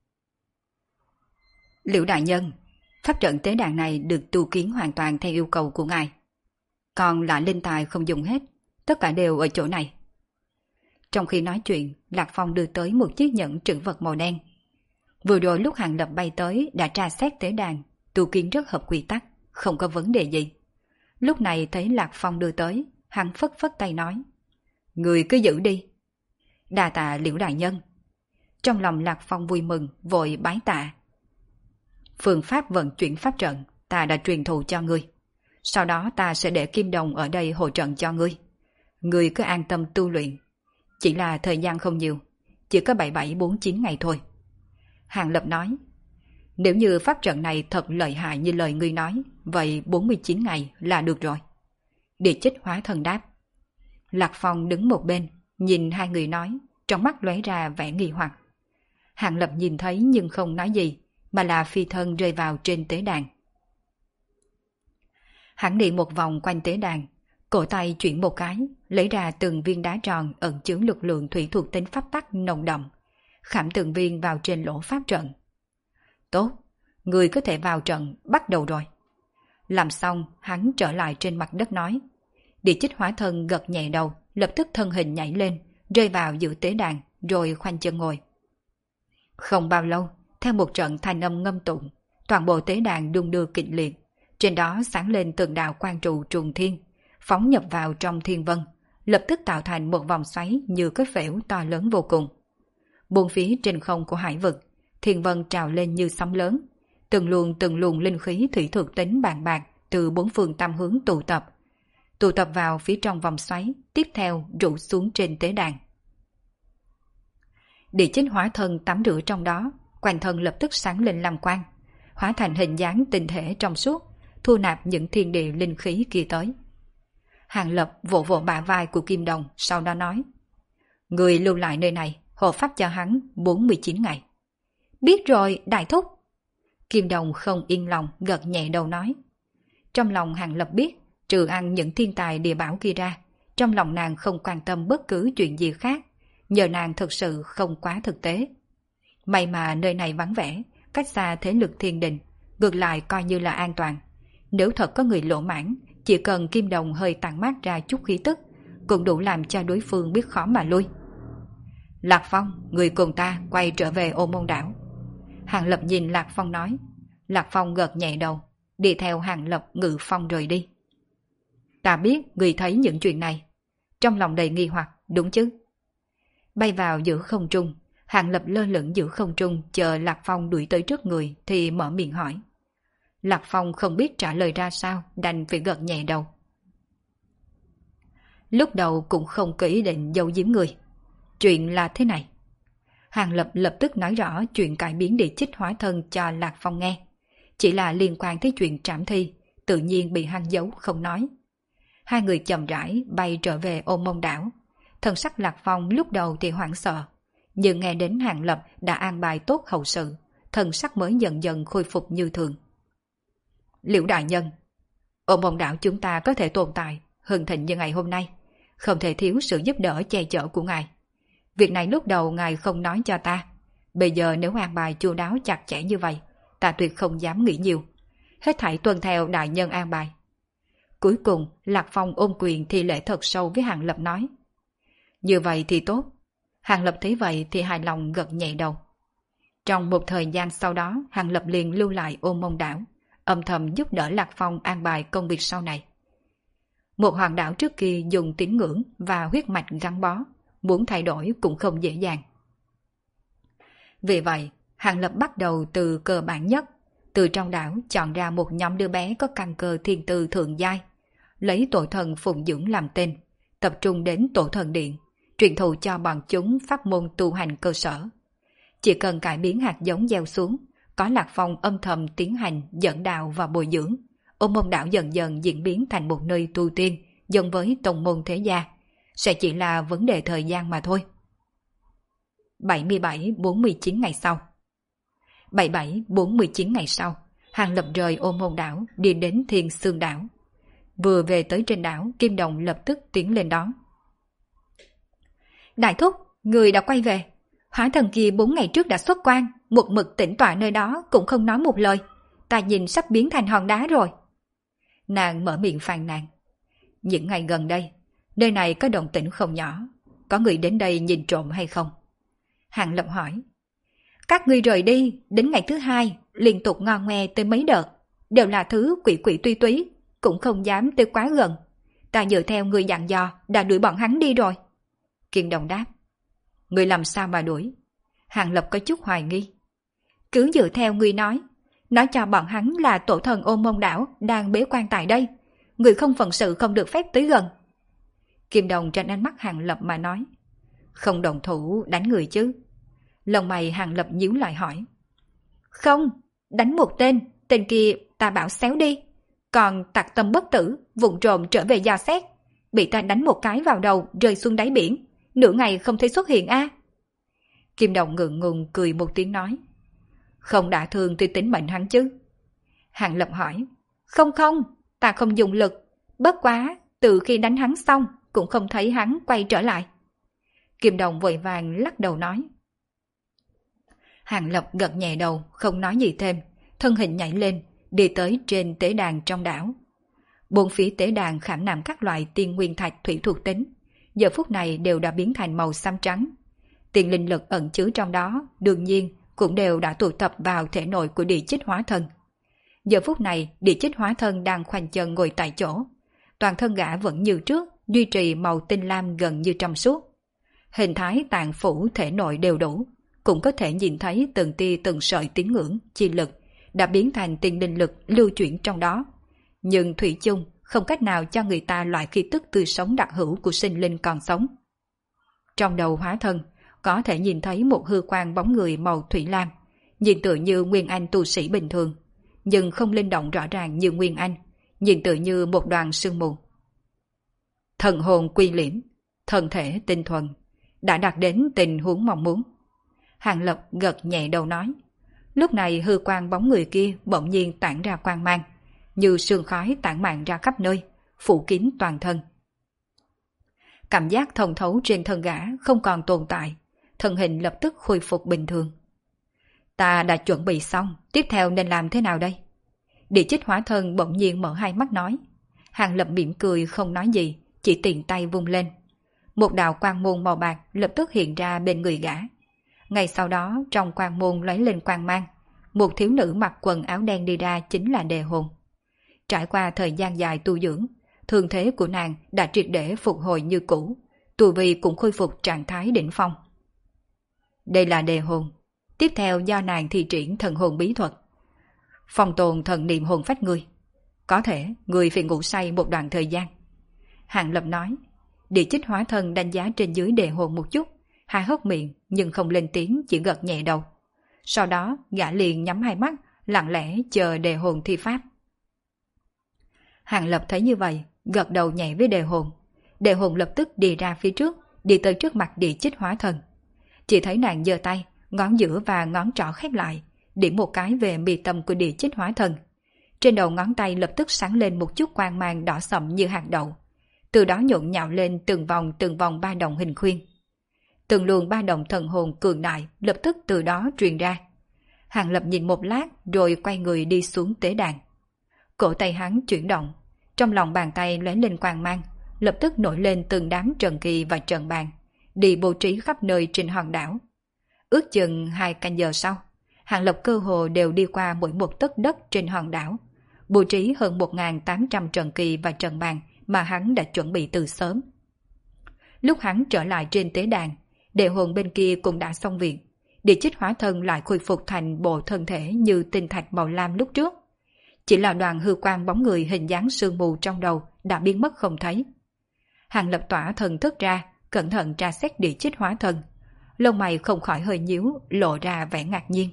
Liễu đại nhân, pháp trận tế đàn này được tu kiến hoàn toàn theo yêu cầu của ngài. Còn lại linh tài không dùng hết, tất cả đều ở chỗ này. Trong khi nói chuyện, Lạc Phong đưa tới một chiếc nhẫn trữ vật màu đen. Vừa rồi lúc Hàng Lập bay tới đã tra xét tế đàn, tu kiến rất hợp quy tắc, không có vấn đề gì. Lúc này thấy Lạc Phong đưa tới, hắn phất phất tay nói: người cứ giữ đi. Đa tạ Liễu đại nhân. Trong lòng Lạc Phong vui mừng, vội bái tạ. Phương pháp vận chuyển pháp trận ta đã truyền thụ cho ngươi. Sau đó ta sẽ để Kim Đồng ở đây hỗ trợ cho ngươi. Ngươi cứ an tâm tu luyện. Chỉ là thời gian không nhiều, chỉ có 7749 ngày thôi. Hàng Lập nói: nếu như pháp trận này thật lợi hại như lời ngươi nói, vậy 49 ngày là được rồi. Địa chích hóa thần đáp. Lạc Phong đứng một bên, nhìn hai người nói, trong mắt lóe ra vẻ nghi hoặc. Hàng Lập nhìn thấy nhưng không nói gì, mà là phi thân rơi vào trên tế đàn. Hắn đi một vòng quanh tế đàn, cổ tay chuyển một cái, lấy ra từng viên đá tròn ẩn chứa lực lượng thủy thuộc tính pháp tắc nồng đậm, khảm từng viên vào trên lỗ pháp trận. Tốt, người có thể vào trận, bắt đầu rồi. Làm xong, hắn trở lại trên mặt đất nói. Địa chích hóa thân gật nhẹ đầu, lập tức thân hình nhảy lên, rơi vào giữa tế đàn, rồi khoanh chân ngồi. Không bao lâu, theo một trận thanh âm ngâm tụng, toàn bộ tế đàn đung đưa kịch liệt. Trên đó sáng lên từng đạo quang trụ trùng thiên, phóng nhập vào trong thiên vân, lập tức tạo thành một vòng xoáy như cái phễu to lớn vô cùng. Bốn phía trên không của hải vực, thiên vân trào lên như sóng lớn, từng luồng linh khí thủy thuộc tính bàn bạc từ bốn phương tam hướng tụ tập vào phía trong vòng xoáy, tiếp theo rủ xuống trên tế đàn. Địa chích hóa thân tắm rửa trong đó, quanh thân lập tức sáng lên lam quang, hóa thành hình dáng tinh thể trong suốt, thu nạp những thiên địa linh khí kia tới. Hàng Lập vỗ vỗ bả vai của Kim Đồng, sau đó nói: người lưu lại nơi này, hộ pháp cho hắn 49 ngày. Biết rồi, đại thúc. Kim Đồng không yên lòng, gật nhẹ đầu nói. Trong lòng Hàng Lập biết, trừ ăn những thiên tài địa bảo kia ra, trong lòng nàng không quan tâm bất cứ chuyện gì khác, nhờ nàng thực sự không quá thực tế. May mà nơi này vắng vẻ, cách xa thế lực thiên đình, ngược lại coi như là an toàn. Nếu thật có người lỗ mãn, chỉ cần Kim Đồng hơi tản mát ra chút khí tức, cũng đủ làm cho đối phương biết khó mà lui. Lạc Phong, người cùng ta quay trở về Ô Môn Đảo. Hàng Lập nhìn Lạc Phong nói. Lạc Phong gật nhẹ đầu, đi theo Hàng Lập ngự phong rời đi. Ta biết người thấy những chuyện này. Trong lòng đầy nghi hoặc, đúng chứ? Bay vào giữa không trung, Hàng Lập lơ lửng giữa không trung chờ Lạc Phong đuổi tới trước người thì mở miệng hỏi. Lạc Phong không biết trả lời ra sao, đành phải gật nhẹ đầu. Lúc đầu cũng không có ý định giấu giếm người. Chuyện là thế này. Hàng Lập lập tức nói rõ chuyện cải biến địa chích hóa thân cho Lạc Phong nghe. Chỉ là liên quan tới chuyện trảm thi, tự nhiên bị hắn giấu không nói. Hai người chậm rãi bay trở về Ô Môn Đảo. Thần sắc Lạc Phong lúc đầu thì hoảng sợ, nhưng nghe đến Hàng Lập đã an bài tốt hậu sự, thần sắc mới dần dần khôi phục như thường. Liễu đại nhân, Ô Môn Đảo chúng ta có thể tồn tại, hưng thịnh như ngày hôm nay, không thể thiếu sự giúp đỡ che chở của ngài. Việc này lúc đầu ngài không nói cho ta, bây giờ nếu an bài chu đáo chặt chẽ như vậy, ta tuyệt không dám nghĩ nhiều. Hết thảy tuân theo đại nhân an bài. Cuối cùng, Lạc Phong ôm quyền thi lễ thật sâu với Hàng Lập nói. Như vậy thì tốt. Hàng Lập thấy vậy thì hài lòng gật nhẹ đầu. Trong một thời gian sau đó, Hàng Lập liền lưu lại Ôn Môn Đảo, âm thầm giúp đỡ Lạc Phong an bài công việc sau này. Một hòn đảo trước kia dùng tín ngưỡng và huyết mạch gắn bó, muốn thay đổi cũng không dễ dàng. Vì vậy, Hàng Lập bắt đầu từ cơ bản nhất, từ trong đảo chọn ra một nhóm đứa bé có căn cơ thiên tư thượng giai, lấy tổ thần phụng dưỡng làm tên, tập trung đến tổ thần điện, truyền thụ cho bọn chúng pháp môn tu hành cơ sở. Chỉ cần cải biến hạt giống gieo xuống, có Lạc Phong âm thầm tiến hành dẫn đạo và bồi dưỡng, Ôn Môn Đảo dần dần diễn biến thành một nơi tu tiên giống với tông môn thế gia, sẽ chỉ là vấn đề thời gian mà thôi. 47-49 ngày sau 77-49 ngày sau, Hàng Lập rời Ôn Môn Đảo đi đến Thiên Sương Đảo. Vừa về tới trên đảo, Kim Đồng lập tức tiến lên đón. Đại thúc, người đã quay về. Hóa thần kia 4 ngày trước đã xuất quan, một mực tĩnh tọa nơi đó cũng không nói một lời. Ta nhìn sắp biến thành hòn đá rồi. Nàng mở miệng phàn nàn. Những ngày gần đây, nơi này có động tĩnh không nhỏ. Có người đến đây nhìn trộm hay không? Hàng Lập hỏi. Các ngươi rời đi, đến ngày thứ 2, liên tục ngon ngoe tới mấy đợt. Đều là thứ quỷ quỷ tuy túy, cũng không dám tới quá gần. Ta dựa theo người dặn dò, đã đuổi bọn hắn đi rồi. Kim Đồng đáp. Người làm sao mà đuổi? Hàng Lập có chút hoài nghi. Cứ dựa theo người nói cho bọn hắn là tổ thần Ôn Môn Đảo đang bế quan tại đây. Người không phận sự không được phép tới gần. Kim Đồng trên ánh mắt Hàng Lập mà nói. Không đồng thủ đánh người chứ? Lông mày Hàng Lập nhíu lại hỏi. Không, đánh một tên kia ta bảo xéo đi. Còn tặc tâm bất tử, vụng trộm trở về dò xét. Bị ta đánh một cái vào đầu rơi xuống đáy biển. Nửa ngày không thấy xuất hiện a. Kim Đồng ngượng ngùng cười một tiếng nói. Không đã thương tôi tính mệnh hắn chứ? Hàng Lập hỏi. Không, ta không dùng lực. Bất quá, từ khi đánh hắn xong, cũng không thấy hắn quay trở lại. Kim Đồng vội vàng lắc đầu nói. Hàng Lập gật nhẹ đầu, không nói gì thêm, thân hình nhảy lên, đi tới trên tế đàn trong đảo. Bốn phía tế đàn khảm nạm các loại tiên nguyên thạch thủy thuộc tính, giờ phút này đều đã biến thành màu xám trắng. Tiền linh lực ẩn chứa trong đó, đương nhiên, cũng đều đã tụ tập vào thể nội của Địa Chích Hóa Thân. Giờ phút này, Địa Chích Hóa Thân đang khoanh chân ngồi tại chỗ. Toàn thân gã vẫn như trước, duy trì màu tinh lam gần như trong suốt. Hình thái tạng phủ thể nội đều đủ, cũng có thể nhìn thấy từng tia từng sợi tín ngưỡng, chi lực, đã biến thành tiền linh lực lưu chuyển trong đó. Nhưng thủy chung, không cách nào cho người ta loại khí tức tươi sống đặc hữu của sinh linh còn sống. Trong đầu hóa thân, có thể nhìn thấy một hư quang bóng người màu thủy lam, nhìn tựa như Nguyên Anh tu sĩ bình thường, nhưng không linh động rõ ràng như Nguyên Anh, nhìn tựa như một đoàn sương mù. Thần hồn quy liễm, thân thể tinh thuần, đã đạt đến tình huống mong muốn. Hàng Lập gật nhẹ đầu nói. Lúc này hư quang bóng người kia bỗng nhiên tản ra quang mang, như sương khói tản mạn ra khắp nơi, phủ kín toàn thân. Cảm giác thông thấu trên thân gã không còn tồn tại, thân hình lập tức khôi phục bình thường. Ta đã chuẩn bị xong, tiếp theo nên làm thế nào đây? Địa Chích Hóa Thân bỗng nhiên mở hai mắt nói. Hàng Lập mỉm cười không nói gì, chỉ tiện tay vung lên. Một đạo quang môn màu bạc lập tức hiện ra bên người gã. Ngay sau đó trong quang môn lóe lên quang mang, một thiếu nữ mặc quần áo đen đi ra chính là Đề Hồn. Trải qua thời gian dài tu dưỡng, thương thế của nàng đã triệt để phục hồi như cũ, tu vi cũng khôi phục trạng thái đỉnh phong. Đây là Đề Hồn, tiếp theo do nàng thi triển thần hồn bí thuật. Phong tồn thần niệm hồn phách ngươi. Có thể ngươi phải ngủ say một đoạn thời gian. Hàng Lập nói. Địa Chích Hóa Thân đánh giá trên dưới Đề Hồn một chút, hai hốc miệng nhưng không lên tiếng, chỉ gật nhẹ đầu. Sau đó gã liền nhắm hai mắt, lặng lẽ chờ Đề Hồn thi pháp. Hàng Lập thấy như vậy, gật đầu nhẹ với Đề Hồn. Đề Hồn lập tức đi ra phía trước, đi tới trước mặt Địa Chích Hóa Thân. Chỉ thấy nàng giơ tay, ngón giữa và ngón trỏ khép lại, điểm một cái về mi tâm của Địa Chích Hóa Thân. Trên đầu ngón tay lập tức sáng lên một chút quang mang đỏ sậm như hạt đậu. Từ đó nhộn nhạo lên từng vòng ba đồng hình khuyên. Từng luồng ba đồng thần hồn cường đại lập tức từ đó truyền ra. Hàng Lập nhìn một lát rồi quay người đi xuống tế đàn. Cổ tay hắn chuyển động, trong lòng bàn tay lóe lên quang mang, lập tức nổi lên từng đám trần kỳ và trần bàn, đi bố trí khắp nơi trên hòn đảo. Ước chừng 2 canh giờ sau, Hàng Lập cơ hồ đều đi qua mỗi một tấc đất trên hòn đảo, bố trí hơn 1.800 trận kỳ và trận bàn mà hắn đã chuẩn bị từ sớm. Lúc hắn trở lại trên tế đàn, đệ hồn bên kia cũng đã xong việc. Địa chích hóa thân lại khôi phục thành bộ thân thể như tinh thạch màu lam lúc trước. Chỉ là đoàn hư quang bóng người hình dáng sương mù trong đầu đã biến mất không thấy. Hàng Lập tỏa thần thức ra, cẩn thận tra xét địa chích hóa thân. Lông mày không khỏi hơi nhíu, lộ ra vẻ ngạc nhiên.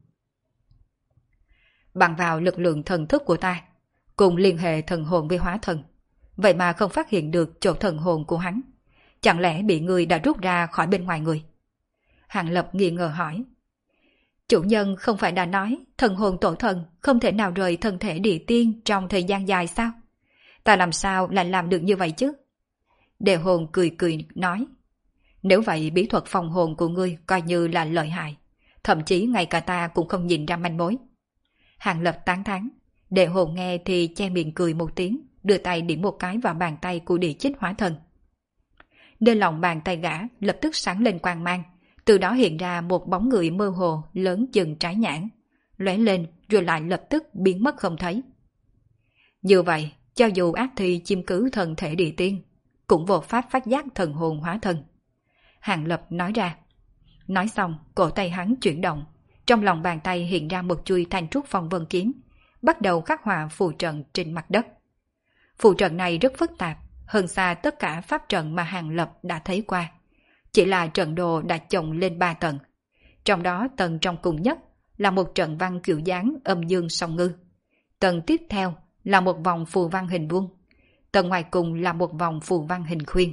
Bằng vào lực lượng thần thức của ta, cùng liên hệ thần hồn với hóa thân, vậy mà không phát hiện được chỗ thần hồn của hắn. Chẳng lẽ bị người đã rút ra khỏi bên ngoài người? Hàng Lập nghi ngờ hỏi. Chủ nhân không phải đã nói thần hồn tổ thần không thể nào rời thân thể địa tiên trong thời gian dài sao? Ta làm sao lại làm được như vậy chứ? Đề hồn cười cười nói. Nếu vậy bí thuật phòng hồn của ngươi coi như là lợi hại, thậm chí ngay cả ta cũng không nhìn ra manh mối. Hàng Lập tán thán. Đề hồn nghe thì che miệng cười một tiếng, đưa tay điểm một cái vào bàn tay của địa chích hóa thân. Nơi lòng bàn tay gã lập tức sáng lên quang mang, từ đó hiện ra một bóng người mơ hồ lớn chừng trái nhãn, lóe lên rồi lại lập tức biến mất không thấy. Như vậy, cho dù ác thi chiếm cứ thân thể địa tiên, cũng vô pháp phát giác thần hồn hóa thân. Hàng Lập nói ra. Nói xong, cổ tay hắn chuyển động, trong lòng bàn tay hiện ra một chuôi thanh trúc phong vân kiếm, bắt đầu khắc họa phù trận trên mặt đất. Phù trận này rất phức tạp, hơn xa tất cả pháp trận mà Hàng Lập đã thấy qua. Chỉ là trận đồ đã chồng lên 3 tầng. Trong đó tầng trong cùng nhất là một trận văn kiểu dáng âm dương song ngư. Tầng tiếp theo là một vòng phù văn hình vuông. Tầng ngoài cùng là một vòng phù văn hình khuyên.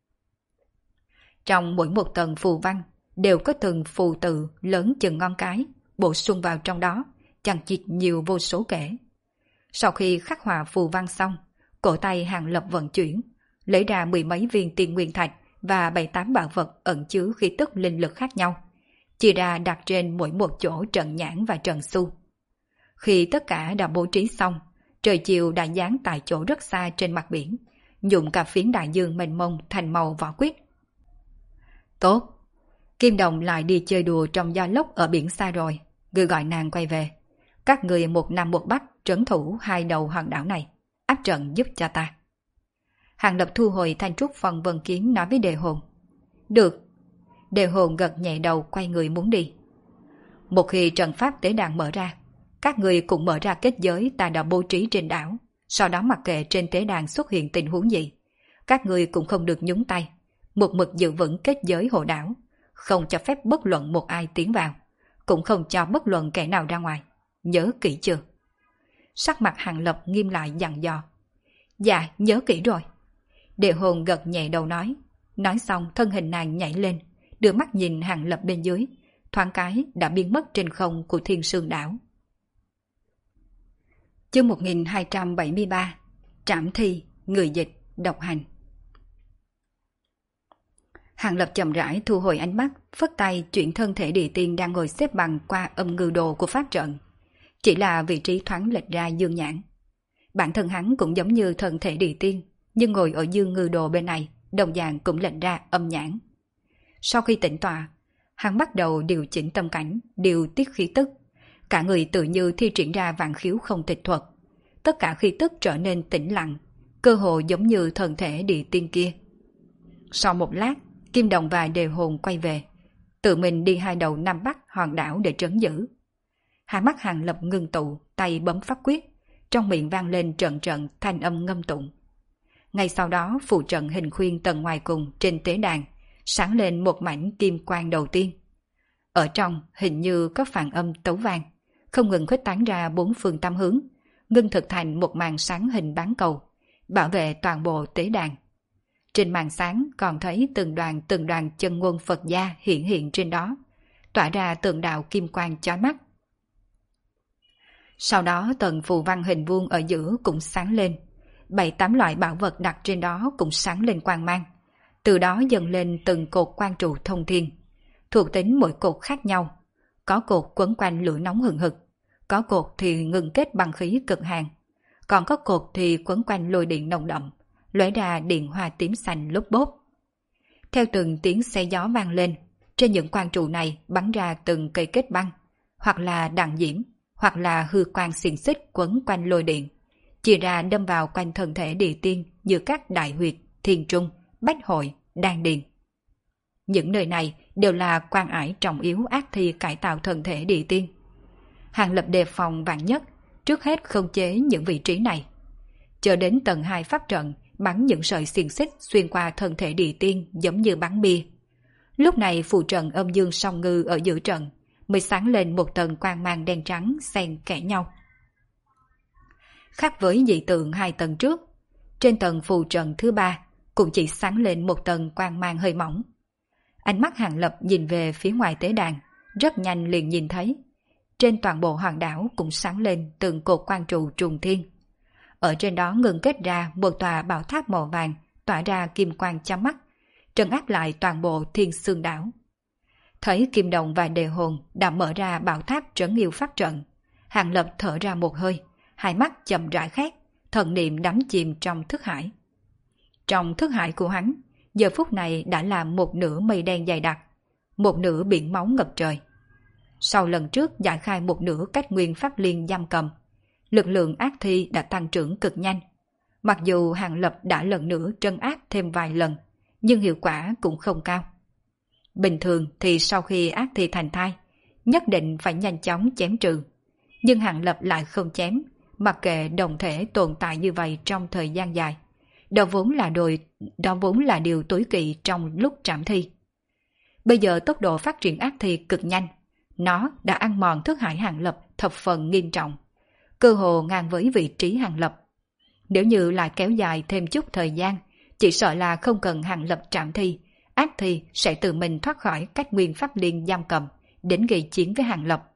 Trong mỗi một tầng phù văn đều có từng phù tự lớn chừng ngón cái, bổ sung vào trong đó, chằng chịt nhiều vô số kể. Sau khi khắc họa phù văn xong, cổ tay Hàng Lập vận chuyển, lấy ra 10 mấy viên tiên nguyên thạch và 7-8 bảo vật ẩn chứa khí tức linh lực khác nhau, chia ra đặt trên mỗi một chỗ trận nhãn và trận xu. Khi tất cả đã bố trí xong, trời chiều đã giáng tại chỗ rất xa trên mặt biển, nhuộm cả phiến đại dương mênh mông thành màu vỏ quýt. Tốt, Kim Đồng lại đi chơi đùa trong gió lốc ở biển xa rồi, người gọi nàng quay về. Các người một nam một bắc trấn thủ 2 đầu hòn đảo này, áp trận giúp cho ta. Hàng Lập thu hồi thanh trúc phong vân kiếm nói với đề hồn. Được. Đề hồn gật nhẹ đầu quay người muốn đi. Một khi trận pháp tế đàn mở ra, các người cũng mở ra kết giới ta đã bố trí trên đảo, sau đó mặc kệ trên tế đàn xuất hiện tình huống gì, các người cũng không được nhúng tay, một mực giữ vững kết giới hộ đảo, không cho phép bất luận một ai tiến vào, cũng không cho bất luận kẻ nào ra ngoài. Nhớ kỹ chưa? Sắc mặt Hàng Lập nghiêm lại dặn dò. Dạ, nhớ kỹ rồi. Đề hồn gật nhẹ đầu nói. Nói xong thân hình nàng nhảy lên, đưa mắt nhìn Hàng Lập bên dưới, thoáng cái đã biến mất trên không của Thiên Sương đảo. Chương 1273. Trảm thi, người dịch, độc hành. Hàng Lập chậm rãi thu hồi ánh mắt, phất tay chuyển thân thể địa tiên đang ngồi xếp bằng qua âm ngư đồ của pháp trận. Chỉ là vị trí thoáng lệch ra dương nhãn. Bản thân hắn cũng giống như thân thể địa tiên, nhưng ngồi ở dương ngư đồ bên này, đồng dạng cũng lệch ra âm nhãn. Sau khi tĩnh tọa, hắn bắt đầu điều chỉnh tâm cảnh, điều tiết khí tức. Cả người tự như thi triển ra vạn khiếu không tịch thuật. Tất cả khí tức trở nên tĩnh lặng, cơ hồ giống như thân thể địa tiên kia. Sau một lát, Kim Đồng và Đề Hồn quay về, tự mình đi 2 đầu Nam Bắc hòn đảo để trấn giữ. Hai mắt Hàng Lập ngưng tụ, tay bấm pháp quyết, trong miệng vang lên trận trận thanh âm ngâm tụng. Ngay sau đó phù trận hình khuyên tầng ngoài cùng trên tế đàn sáng lên một mảnh kim quang đầu tiên. Ở trong hình như có phản âm tấu vang, không ngừng khuếch tán ra 4 phương tám hướng, ngưng thực thành một màn sáng hình bán cầu, bảo vệ toàn bộ tế đàn. Trên màn sáng còn thấy từng đoàn chân ngôn Phật gia hiện trên đó, tỏa ra từng đạo kim quang chói mắt. Sau đó tầng phù văn hình vuông ở giữa cũng sáng lên, 7-8 loại bảo vật đặt trên đó cũng sáng lên quang mang, từ đó dần lên từng cột quang trụ thông thiên. Thuộc tính mỗi cột khác nhau, có cột quấn quanh lửa nóng hừng hực, có cột thì ngừng kết bằng khí cực hàn, còn có cột thì quấn quanh lôi điện nồng đậm, lóe ra điện hoa tím xanh lốp bốp. Theo từng tiếng xe gió vang lên, trên những quang trụ này bắn ra từng cây kết băng, hoặc là đằng diễm, hoặc là hư quan xiềng xích quấn quanh lôi điện, chia ra đâm vào quanh thân thể địa tiên như các đại huyệt, thiên trung, bách hội, đan điền. Những nơi này đều là quan ải trọng yếu ác thi cải tạo thân thể địa tiên. Hàng Lập đề phòng vạn nhất, trước hết khống chế những vị trí này. Chờ đến tầng 2 pháp trận, bắn những sợi xiềng xích xuyên qua thân thể địa tiên giống như bắn bia. Lúc này phù trận âm dương song ngư ở giữa trận mới sáng lên một tầng quang mang đen trắng xen kẽ nhau. Khác với dị tượng 2 tầng trước, trên tầng phù trận thứ 3 cũng chỉ sáng lên một tầng quang mang hơi mỏng. Ánh mắt Hàng Lập nhìn về phía ngoài tế đàn, rất nhanh liền nhìn thấy. Trên toàn bộ hòn đảo cũng sáng lên từng cột quang trụ trùng thiên. Ở trên đó ngưng kết ra một tòa bảo tháp màu vàng tỏa ra kim quang chói mắt, trấn áp lại toàn bộ Thiên Xương đảo. Thấy Kim Đồng và Đề Hồn đã mở ra bảo tháp trấn yêu pháp trận, Hàng Lập thở ra một hơi, hai mắt chậm rãi khép, thần niệm đắm chìm trong thức hải. Trong thức hải của hắn, giờ phút này đã là một nửa mây đen dày đặc, một nửa biển máu ngập trời. Sau lần trước giải khai một nửa cách nguyên pháp liên giam cầm, lực lượng ác thi đã tăng trưởng cực nhanh. Mặc dù Hàng Lập đã lần nữa trấn áp thêm vài lần, nhưng hiệu quả cũng không cao. Bình thường thì sau khi ác thi thành thai, nhất định phải nhanh chóng chém trừ. Nhưng Hàng Lập lại không chém, mặc kệ đồng thể tồn tại như vậy trong thời gian dài. Đó vốn là điều tối kỵ trong lúc trảm thi. Bây giờ tốc độ phát triển ác thi cực nhanh, nó đã ăn mòn thức hải Hàng Lập thập phần nghiêm trọng, cơ hồ ngang với vị trí Hàng Lập. Nếu như lại kéo dài thêm chút thời gian, chỉ sợ là không cần Hàng Lập trảm thi, ác thi sẽ tự mình thoát khỏi cách nguyên pháp liên giam cầm, đến gây chiến với Hàng Lập.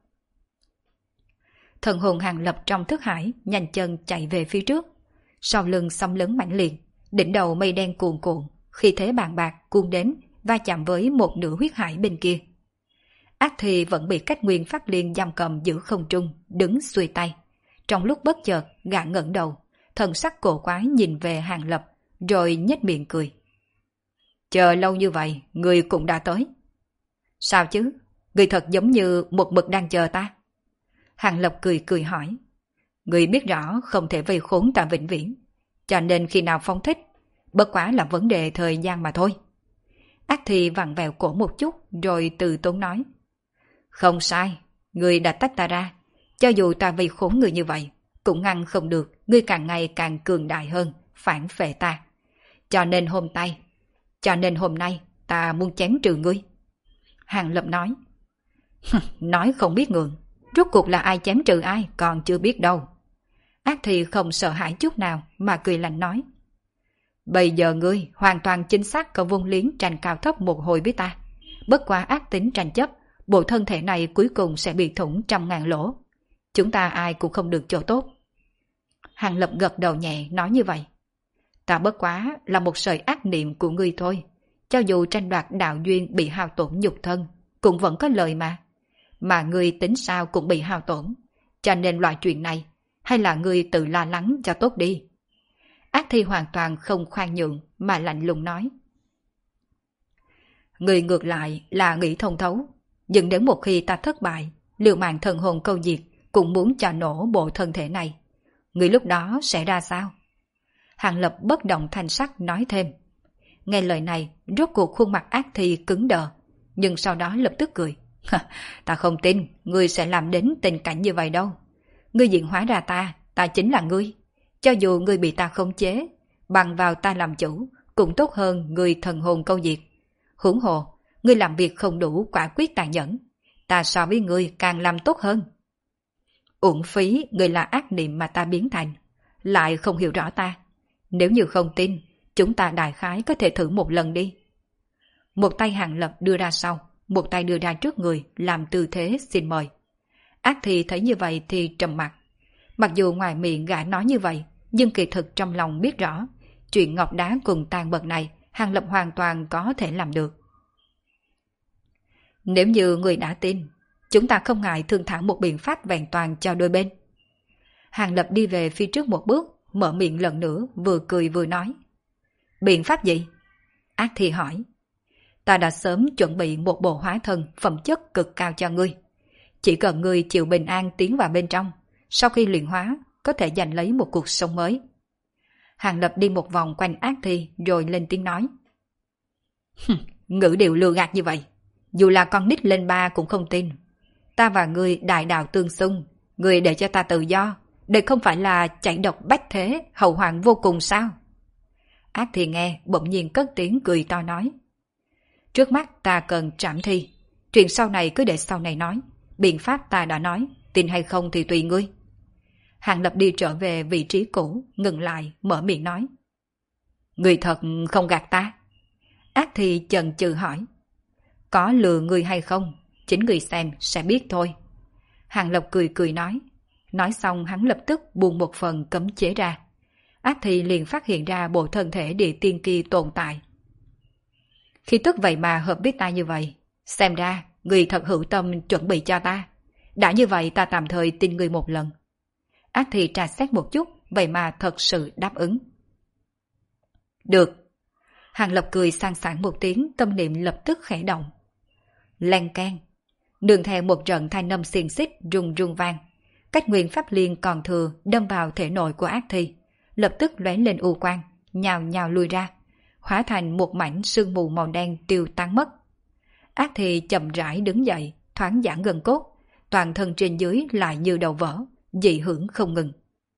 Thần hồn Hàng Lập trong thức hải nhanh chân chạy về phía trước, sau lưng xông lớn mãnh liệt, đỉnh đầu mây đen cuồn cuộn, khi thế bàn bạc cuốn đến va chạm với một nửa huyết hải bên kia. Ác thi vẫn bị cách nguyên pháp liên giam cầm giữ không trung, đứng xuôi tay. Trong lúc bất chợt, gã ngẩng đầu, thần sắc cổ quái nhìn về Hàng Lập, rồi nhếch miệng cười. Chờ lâu như vậy, người cũng đã tới. Sao chứ? Người thật giống như một mực đang chờ ta. Hàng Lập cười cười hỏi. Người biết rõ không thể vây khốn ta vĩnh viễn, cho nên khi nào phóng thích, bất quá là vấn đề thời gian mà thôi. Ác thi vặn vẹo cổ một chút, rồi từ tốn nói. Không sai, người đã tách ta ra. Cho dù ta vây khốn người như vậy, cũng ngăn không được ngươi càng ngày càng cường đại hơn, phản phệ ta. Cho nên hôm nay ta muốn chém trừ ngươi. Hàng Lập nói. Nói không biết ngượng, rốt cuộc là ai chém trừ ai còn chưa biết đâu. Ác thi không sợ hãi chút nào mà cười lạnh nói. Bây giờ ngươi hoàn toàn chính xác có vung liếng tranh cao thấp một hồi với ta. Bất quá ác tính tranh chấp, bộ thân thể này cuối cùng sẽ bị thủng trăm ngàn lỗ. Chúng ta ai cũng không được chỗ tốt. Hàng Lập gật đầu nhẹ nói như vậy. Ta bất quá là một sợi ác niệm của ngươi thôi. Cho dù tranh đoạt đạo duyên bị hao tổn nhục thân, cũng vẫn có lời mà. Mà ngươi tính sao cũng bị hao tổn. Cho nên loại chuyện này, hay là ngươi tự lo lắng cho tốt đi. Ác thi hoàn toàn không khoan nhượng mà lạnh lùng nói. Ngươi ngược lại là nghĩ thông thấu. Nhưng đến một khi ta thất bại, liều mạng thần hồn câu diệt cũng muốn cho nổ bộ thân thể này. Ngươi lúc đó sẽ ra sao? Hàng Lập bất động thanh sắc nói thêm. Nghe lời này, rốt cuộc khuôn mặt ác thi cứng đờ, nhưng sau đó lập tức cười. Ta không tin ngươi sẽ làm đến tình cảnh như vậy đâu. Ngươi diễn hóa ra ta chính là ngươi. Cho dù ngươi bị ta khống chế, bằng vào ta làm chủ, cũng tốt hơn ngươi thần hồn câu diệt. Huống hồ, ngươi làm việc không đủ quả quyết tàn nhẫn, ta so với ngươi càng làm tốt hơn. Uổng phí ngươi là ác niệm mà ta biến thành, lại không hiểu rõ ta. Nếu như không tin, chúng ta đại khái có thể thử một lần đi. Một tay Hàng Lập đưa ra sau, một tay đưa ra trước người làm tư thế xin mời. Ác thi thấy như vậy thì trầm mặc. Mặc dù ngoài miệng gã nói như vậy, nhưng kỳ thực trong lòng biết rõ, chuyện ngọc đá cùng tàn bật này Hàng Lập hoàn toàn có thể làm được. Nếu như người đã tin, chúng ta không ngại thương thảo một biện pháp vẹn toàn cho đôi bên. Hàng Lập đi về phía trước một bước, mở miệng lần nữa vừa cười vừa nói. Biện pháp gì? Ác thi hỏi. Ta đã sớm chuẩn bị một bộ hóa thân phẩm chất cực cao cho ngươi. Chỉ cần ngươi chịu bình an tiến vào bên trong, sau khi luyện hóa, có thể giành lấy một cuộc sống mới. Hàng Lập đi một vòng quanh ác thi rồi lên tiếng nói. Ngữ điệu lừa gạt như vậy, dù là con nít lên 3 cũng không tin. Ta và ngươi đại đạo tương xung, ngươi để cho ta tự do, đây không phải là chạy độc bách thế, hậu hoạn vô cùng sao? Ác thi nghe bỗng nhiên cất tiếng cười to nói. Trước mắt ta cần trảm thi, chuyện sau này cứ để sau này nói, biện pháp ta đã nói, tin hay không thì tùy ngươi. Hàng Lập đi trở về vị trí cũ, ngừng lại, mở miệng nói. Ngươi thật không gạt ta? Ác thi chần chừ hỏi. Có lừa ngươi hay không, chính ngươi xem sẽ biết thôi. Hàng Lập cười cười nói. Nói xong hắn lập tức buông một phần cấm chế ra. Ác thi liền phát hiện ra bộ thân thể địa tiên kia tồn tại. Khi tức vậy mà hợp biết ta như vậy, xem ra ngươi thật hữu tâm chuẩn bị cho ta. Đã như vậy ta tạm thời tin ngươi một lần. Ác thi tra xét một chút, vậy mà thật sự đáp ứng. Được. Hàng Lập cười sang sảng một tiếng, tâm niệm lập tức khẽ động. Leng keng. Đường theo một trận thanh âm xiềng xích rung rung vang. Cách nguyên pháp liên còn thừa đâm vào thể nội của ác thi, lập tức lóe lên u quang, nhào nhào lùi ra, hóa thành một mảnh sương mù màu đen tiêu tan mất. Ác thi chậm rãi đứng dậy, thoáng giãn gần cốt, toàn thân trên dưới lại như đầu vỡ, dị hưởng không ngừng.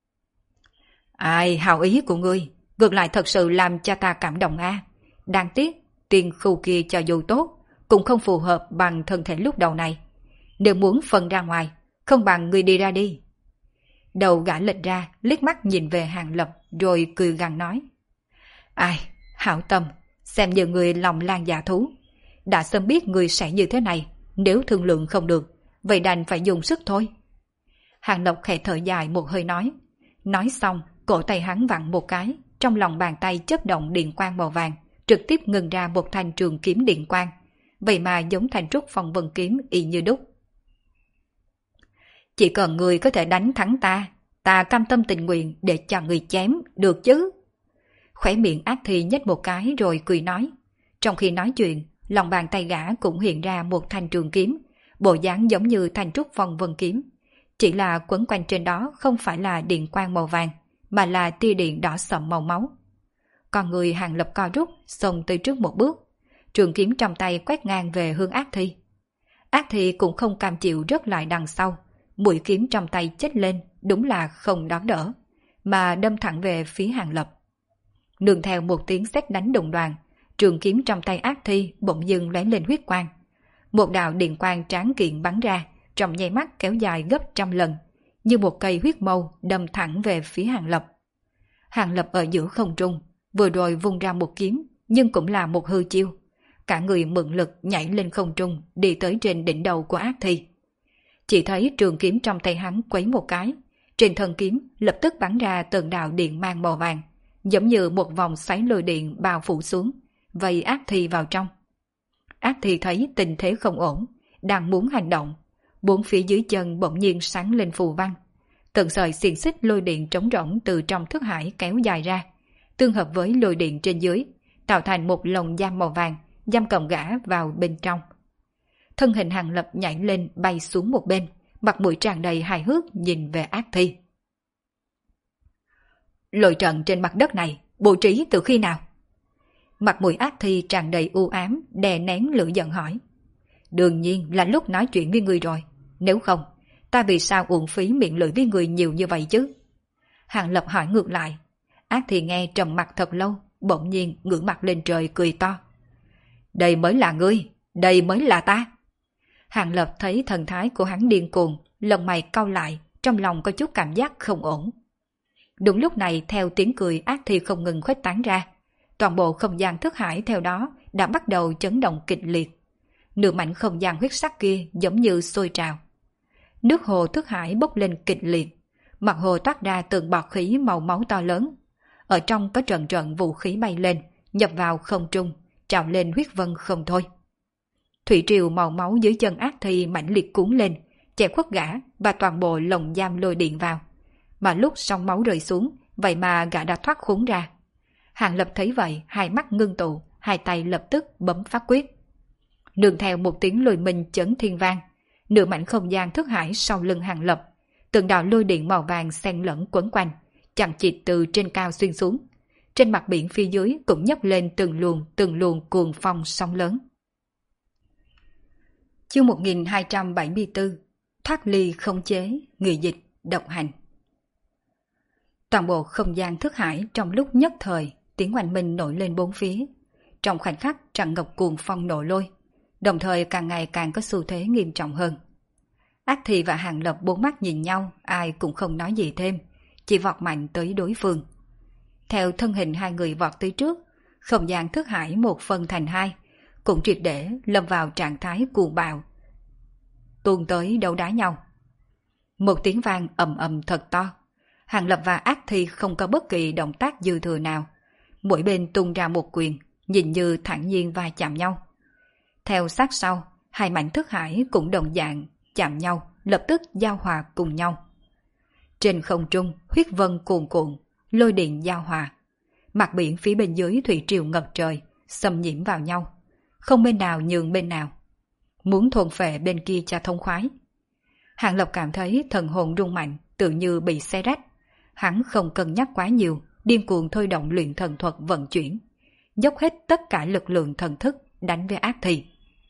Ai, hào ý của ngươi, ngược lại thật sự làm cho ta cảm động a. Đáng tiếc, tiền khu kia cho dù tốt, cũng không phù hợp bằng thân thể lúc đầu này. Nếu muốn phân ra ngoài, không bằng ngươi đi ra đi. Đầu gã lệch ra, liếc mắt nhìn về Hàng Lập, rồi cười gằn nói. Ai, hảo tâm, xem như người lòng lan dạ thú. Đã sớm biết người sẽ như thế này, nếu thương lượng không được, vậy đành phải dùng sức thôi. Hàng Lập khẽ thở dài một hơi nói. Nói xong, cổ tay hắn vặn một cái, trong lòng bàn tay chớp động điện quang màu vàng, trực tiếp ngừng ra một thanh trường kiếm điện quang. Vậy mà giống thanh trúc phong vân kiếm y như đúc. Chỉ cần người có thể đánh thắng ta, ta cam tâm tình nguyện để cho người chém, được chứ? Khóe miệng ác thi nhếch một cái rồi cười nói. Trong khi nói chuyện, lòng bàn tay gã cũng hiện ra một thanh trường kiếm, bộ dáng giống như thanh trúc phong vân kiếm. Chỉ là quấn quanh trên đó không phải là điện quang màu vàng, mà là tia điện đỏ sậm màu máu. Con người Hàng Lập co rút, xông tới trước một bước. Trường kiếm trong tay quét ngang về hướng ác thi. Ác thi cũng không cam chịu rớt lại đằng sau. Mũi kiếm trong tay chết lên, đúng là không đón đỡ, mà đâm thẳng về phía Hàng Lập. Nương theo một tiếng sét đánh đùng đoàng, trường kiếm trong tay ác thi bỗng dưng lóe lên huyết quang. Một đạo điện quang tráng kiện bắn ra, trong nháy mắt kéo dài gấp 100 lần, như một cây huyết mâu đâm thẳng về phía Hàng Lập. Hàng Lập ở giữa không trung, vừa rồi vung ra một kiếm, nhưng cũng là một hư chiêu. Cả người mượn lực nhảy lên không trung, đi tới trên đỉnh đầu của ác thi. Chỉ thấy trường kiếm trong tay hắn quấy một cái, trên thân kiếm lập tức bắn ra từng đạo điện mang màu vàng, giống như một vòng xoáy lôi điện bao phủ xuống, vây ác thi vào trong. Ác thi thấy tình thế không ổn, đang muốn hành động, bốn phía dưới chân bỗng nhiên sáng lên phù văn. Từng sợi xiềng xích lôi điện trống rỗng từ trong thức hải kéo dài ra, tương hợp với lôi điện trên dưới, tạo thành một lồng giam màu vàng, giam cầm gã vào bên trong. Thân hình Hàng Lập nhảy lên bay xuống một bên, mặt mũi tràn đầy hài hước nhìn về ác thi. Lôi trận trên mặt đất này bố trí từ khi nào? Mặt mũi ác thi tràn đầy u ám, đè nén lửa giận hỏi. Đương nhiên là lúc nói chuyện với người rồi, nếu không, ta vì sao uổng phí miệng lưỡi với người nhiều như vậy chứ? Hàng Lập hỏi ngược lại. Ác thi nghe trầm mặt thật lâu, bỗng nhiên ngửa mặt lên trời cười to. Đây mới là ngươi, đây mới là ta. Hàng Lập thấy thần thái của hắn điên cuồng, lông mày cau lại, trong lòng có chút cảm giác không ổn. Đúng lúc này theo tiếng cười ác thi không ngừng khuếch tán ra, toàn bộ không gian thức hải theo đó đã bắt đầu chấn động kịch liệt. Nửa mảnh không gian huyết sắc kia giống như sôi trào. Nước hồ thức hải bốc lên kịch liệt, mặt hồ toát ra từng bọt khí màu máu to lớn. Ở trong có trận trận vũ khí bay lên, nhập vào không trung, trào lên huyết vân không thôi. Thủy triều màu máu dưới chân ác thi mãnh liệt cuốn lên, che khuất gã và toàn bộ lồng giam lôi điện vào. Mà lúc sóng máu rơi xuống, vậy mà gã đã thoát khốn ra. Hàng Lập thấy vậy, hai mắt ngưng tụ, hai tay lập tức bấm pháp quyết. Nương theo một tiếng lôi minh chấn thiên vang, nửa mảnh không gian thức hải sau lưng Hàng Lập, từng đạo lôi điện màu vàng xen lẫn quấn quanh, chằng chịt từ trên cao xuyên xuống. Trên mặt biển phía dưới cũng nhấc lên từng luồng cuồng phong sóng lớn. Chương 1274, thoát ly khống chế, người dịch, độc hành. Toàn bộ không gian thức hải trong lúc nhất thời, tiếng oanh minh nổi lên bốn phía. Trong khoảnh khắc tràn ngập cuồng phong nổ lôi, đồng thời càng ngày càng có xu thế nghiêm trọng hơn. Ác Thi và Hàng Lập bốn mắt nhìn nhau, ai cũng không nói gì thêm, chỉ vọt mạnh tới đối phương. Theo thân hình hai người vọt tới trước, không gian thức hải một phân thành hai, cũng triệt để lâm vào trạng thái cuồng bạo, tuôn tới đấu đá nhau. Một tiếng vang ầm ầm thật to. Hàng Lập và Ác Thi không có bất kỳ động tác dư thừa nào, mỗi bên tung ra một quyền, nhìn như thản nhiên va chạm nhau. Theo sát sau, hai mảnh thức hải cũng đồng dạng chạm nhau, lập tức giao hòa cùng nhau. Trên không trung, huyết vân cuồn cuộn, lôi điện giao hòa. Mặt biển phía bên dưới thủy triều ngập trời, xâm nhiễm vào nhau, không bên nào nhường bên nào. Muốn thôn phệ bên kia cho thông khoái. Hàng Lập cảm thấy thần hồn rung mạnh, tự như bị xé rách. Hắn không cân nhắc quá nhiều, điên cuồng thôi động luyện thần thuật vận chuyển, dốc hết tất cả lực lượng thần thức đánh với Ác Thi.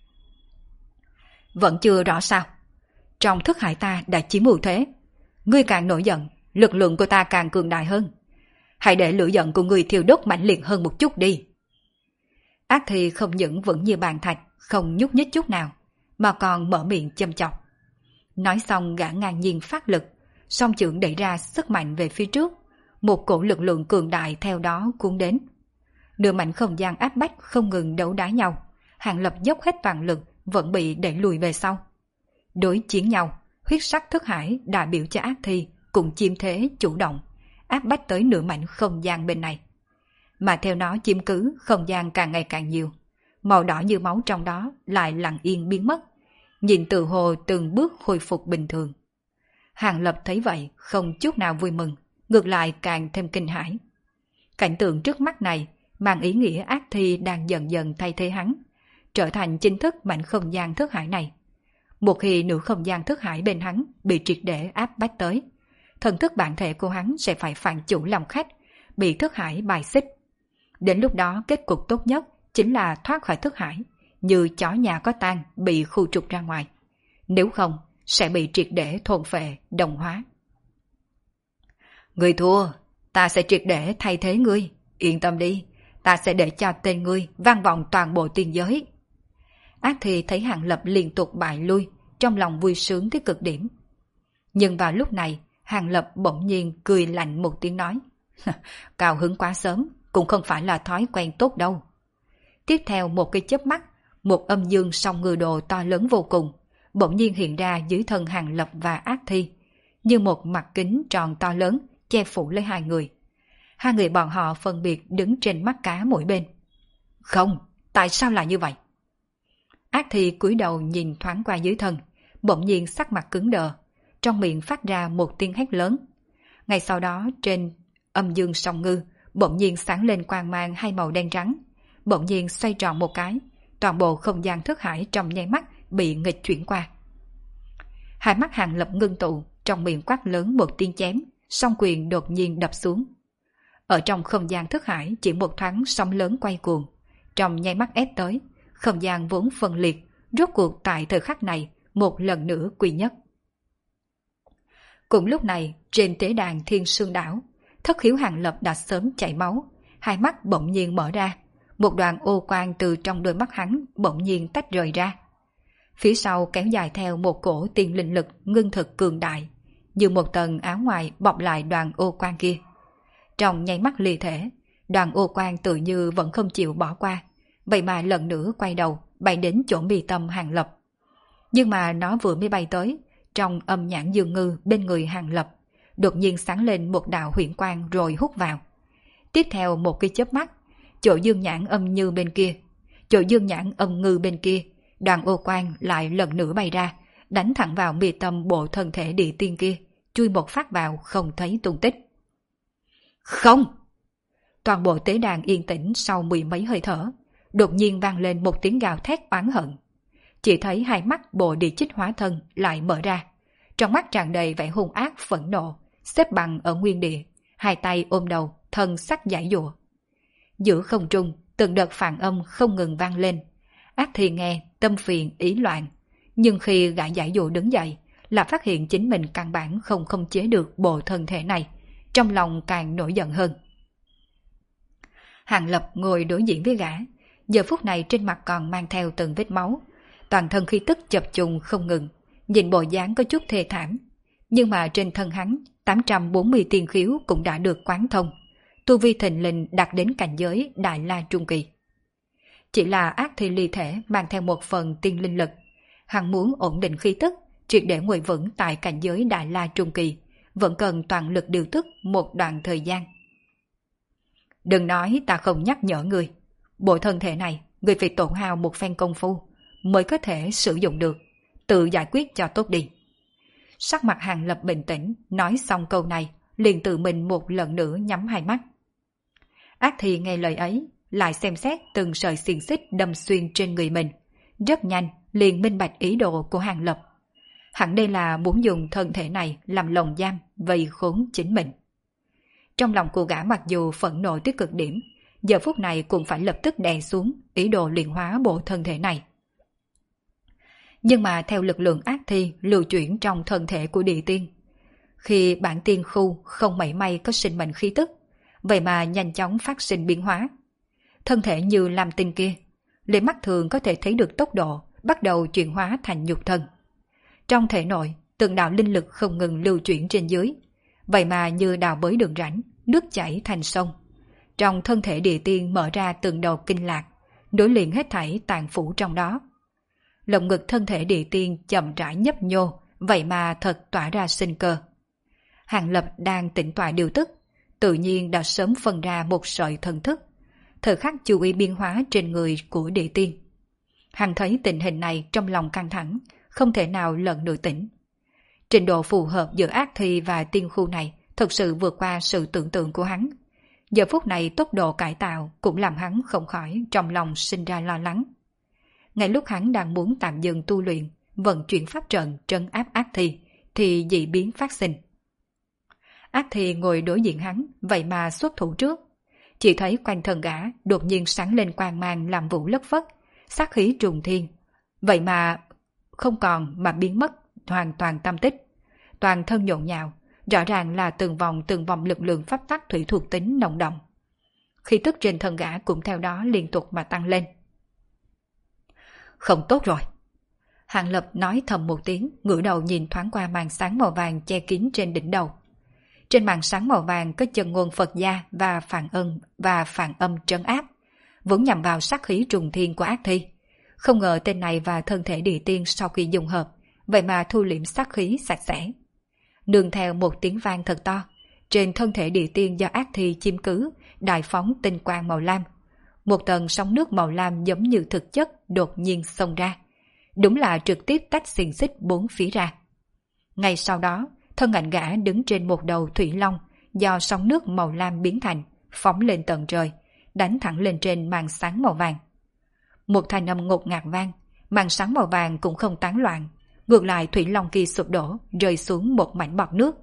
Vẫn chưa rõ sao? Trong thức hải ta đã chiếm ưu thế. Ngươi càng nổi giận, lực lượng của ta càng cường đại hơn. Hãy để lửa giận của ngươi thiêu đốt mãnh liệt hơn một chút đi. Ác Thi không những vững như bàn thạch, không nhúc nhích chút nào, mà còn mở miệng châm chọc. Nói xong gã ngang nhiên phát lực, song chưởng đẩy ra sức mạnh về phía trước, một cổ lực lượng cường đại theo đó cuốn đến. Nửa mảnh không gian áp bách không ngừng đấu đá nhau, Hàng Lập dốc hết toàn lực vẫn bị đẩy lùi về sau. Đối chiến nhau, huyết sắc thức hải đại biểu cho Ác Thi cũng chiếm thế chủ động, áp bách tới nửa mảnh không gian bên này. Mà theo nó chiếm cứ, không gian càng ngày càng nhiều, màu đỏ như máu trong đó lại lặng yên biến mất, nhìn từ hồ từng bước khôi phục bình thường. Hàng Lập thấy vậy không chút nào vui mừng, ngược lại càng thêm kinh hãi. Cảnh tượng trước mắt này mang ý nghĩa Ác Thi đang dần dần thay thế hắn, trở thành chính thức mảnh không gian thức hải này. Một khi nửa không gian thức hải bên hắn bị triệt để áp bách tới, thần thức bản thể của hắn sẽ phải phản chủ lòng khách, bị thức hải bài xích. Đến lúc đó kết cục tốt nhất chính là thoát khỏi thức hải, như chó nhà có tang bị khu trục ra ngoài. Nếu không, sẽ bị triệt để thôn phệ, đồng hóa. Ngươi thua, ta sẽ triệt để thay thế ngươi. Yên tâm đi, ta sẽ để cho tên ngươi vang vọng toàn bộ tiên giới. Ác Thi thấy Hàng Lập liên tục bại lui, trong lòng vui sướng tới cực điểm. Nhưng vào lúc này, Hàng Lập bỗng nhiên cười lạnh một tiếng nói. Cao hứng quá sớm, cũng không phải là thói quen tốt đâu. Tiếp theo một cái chớp mắt, một âm dương song ngư đồ to lớn vô cùng, bỗng nhiên hiện ra dưới thân Hàng Lập và Ác Thi, như một mặt kính tròn to lớn che phủ lấy hai người. Hai người bọn họ phân biệt đứng trên mắt cá mỗi bên. Không, tại sao lại như vậy? Ác Thi cúi đầu nhìn thoáng qua dưới thân, bỗng nhiên sắc mặt cứng đờ, trong miệng phát ra một tiếng hét lớn. Ngay sau đó trên âm dương song ngư bỗng nhiên sáng lên quang mang hai màu đen trắng, bỗng nhiên xoay tròn một cái, toàn bộ không gian thức hải trong nháy mắt bị nghịch chuyển qua. Hai mắt Hàng Lập ngưng tụ, trong miệng quát lớn một tiếng chém, song quyền đột nhiên đập xuống. Ở trong không gian thức hải chỉ một thoáng sóng lớn quay cuồng, trong nháy mắt ép tới, không gian vốn phân liệt, rốt cuộc tại thời khắc này một lần nữa quy nhất. Cùng lúc này, trên tế đàn Thiên Sương Đảo, thất khiếu Hàng Lập đã sớm chảy máu, hai mắt bỗng nhiên mở ra, một đoàn ô quang từ trong đôi mắt hắn bỗng nhiên tách rời ra. Phía sau kéo dài theo một cổ tiên linh lực ngưng thực cường đại, như một tầng áo ngoài bọc lại đoàn ô quang kia. Trong nháy mắt ly thể, đoàn ô quang tự như vẫn không chịu bỏ qua, vậy mà lần nữa quay đầu bay đến chỗ mi tâm Hàng Lập. Nhưng mà nó vừa mới bay tới, trong âm nhãn dương ngư bên người Hàng Lập đột nhiên sáng lên một đạo huyễn quang rồi hút vào. Tiếp theo một cái chớp mắt, chỗ dương nhãn âm như bên kia, chỗ dương nhãn âm ngư bên kia, đoàn ô quang lại lần nữa bay ra, đánh thẳng vào mi tâm bộ thân thể địa tiên kia, chui một phát vào không thấy tung tích. Không! Toàn bộ tế đàn yên tĩnh sau mười mấy hơi thở, đột nhiên vang lên một tiếng gào thét oán hận. chỉ thấy hai mắt bộ địa chích hóa thân lại mở ra. Trong mắt tràn đầy vẻ hung ác phẫn nộ, xếp bằng ở nguyên địa, hai tay ôm đầu, thân sắc giải dụa. Giữa không trung, từng đợt phản âm không ngừng vang lên. Ác Thi nghe, tâm phiền ý loạn. Nhưng khi gã giải dụa đứng dậy, là phát hiện chính mình căn bản không khống chế được bộ thân thể này, trong lòng càng nổi giận hơn. Hàng Lập ngồi đối diện với gã, giờ phút này trên mặt còn mang theo từng vết máu, toàn thân khí tức chập trùng không ngừng, nhìn bộ dáng có chút thê thảm. Nhưng mà trên thân hắn, 840 tiên khiếu cũng đã được quán thông, tu vi thịnh linh đạt đến cảnh giới Đại La Trung Kỳ. Chỉ là Ác Thi ly thể mang theo một phần tiên linh lực, hắn muốn ổn định khí tức, triệt để ngồi vững tại cảnh giới Đại La Trung Kỳ, vẫn cần toàn lực điều tức một đoạn thời gian. Đừng nói ta không nhắc nhở ngươi, bộ thân thể này ngươi phải tổn hao một phen công phu mới có thể sử dụng được, tự giải quyết cho tốt đi. Sắc mặt Hàng Lập bình tĩnh, nói xong câu này, liền tự mình một lần nữa nhắm hai mắt. Ác Thi nghe lời ấy, lại xem xét từng sợi xiềng xích đâm xuyên trên người mình, rất nhanh liền minh bạch ý đồ của Hàng Lập. Hẳn đây là muốn dùng thân thể này làm lồng giam vây khốn chính mình. Trong lòng cô gã mặc dù phẫn nộ tới cực điểm, giờ phút này cũng phải lập tức đè xuống ý đồ luyện hóa bộ thân thể này. Nhưng mà theo lực lượng Ác Thi lưu chuyển trong thân thể của địa tiên, khi bản tiên khu không mảy may có sinh mệnh khí tức, vậy mà nhanh chóng phát sinh biến hóa. Thân thể như lam tinh kia, liền mắt thường có thể thấy được tốc độ bắt đầu chuyển hóa thành nhục thân. Trong thể nội, từng đạo linh lực không ngừng lưu chuyển trên dưới, vậy mà như đào bới đường rãnh, nước chảy thành sông. Trong thân thể địa tiên mở ra từng đầu kinh lạc, đối liền hết thảy tàn phủ trong đó. Lồng ngực thân thể địa tiên chậm rãi nhấp nhô, vậy mà thật tỏa ra sinh cơ. Hàng Lập đang tĩnh tọa điều tức, tự nhiên đã sớm phân ra một sợi thần thức, thời khắc chú ý biến hóa trên người của địa tiên. Hắn thấy tình hình này trong lòng căng thẳng, không thể nào lần nữa tỉnh. Trình độ phù hợp giữa Ác Thi và tiên khu này thực sự vượt qua sự tưởng tượng của hắn. Giờ phút này tốc độ cải tạo cũng làm hắn không khỏi trong lòng sinh ra lo lắng. Ngay lúc hắn đang muốn tạm dừng tu luyện, vận chuyển pháp trận trấn áp Ác Thi, thì dị biến phát sinh. Ác Thi ngồi đối diện hắn, vậy mà xuất thủ trước. Chỉ thấy quanh thân gã đột nhiên sáng lên quang mang làm vũ lất phất, sát khí trùng thiên. Vậy mà không còn mà biến mất hoàn toàn tâm tích. Toàn thân nhộn nhạo, rõ ràng là từng vòng lực lượng pháp tắc thủy thuộc tính nồng đậm. Khí tức trên thân gã cũng theo đó liên tục mà tăng lên. Không tốt rồi. Hàng Lập nói thầm một tiếng, ngửa đầu nhìn thoáng qua màn sáng màu vàng che kín trên đỉnh đầu. Trên màn sáng màu vàng có chân ngôn Phật gia và phản âm trấn áp, vốn nhằm vào sát khí trùng thiên của Ác Thi. Không ngờ tên này và thân thể địa tiên sau khi dùng hợp, vậy mà thu liễm sát khí sạch sẽ. Nương theo một tiếng vang thật to, trên thân thể địa tiên do Ác Thi chiếm cứ, đại phóng tinh quang màu lam. Một tầng sóng nước màu lam giống như thực chất đột nhiên xông ra. Đúng là trực tiếp tách xiềng xích bốn phía ra. Ngay sau đó, thân ảnh gã đứng trên một đầu thủy long do sóng nước màu lam biến thành, phóng lên tận trời, đánh thẳng lên trên màn sáng màu vàng. Một thanh âm ngột ngạt vang, màn sáng màu vàng cũng không tán loạn, ngược lại thủy long kia sụp đổ, rơi xuống một mảnh bọt nước.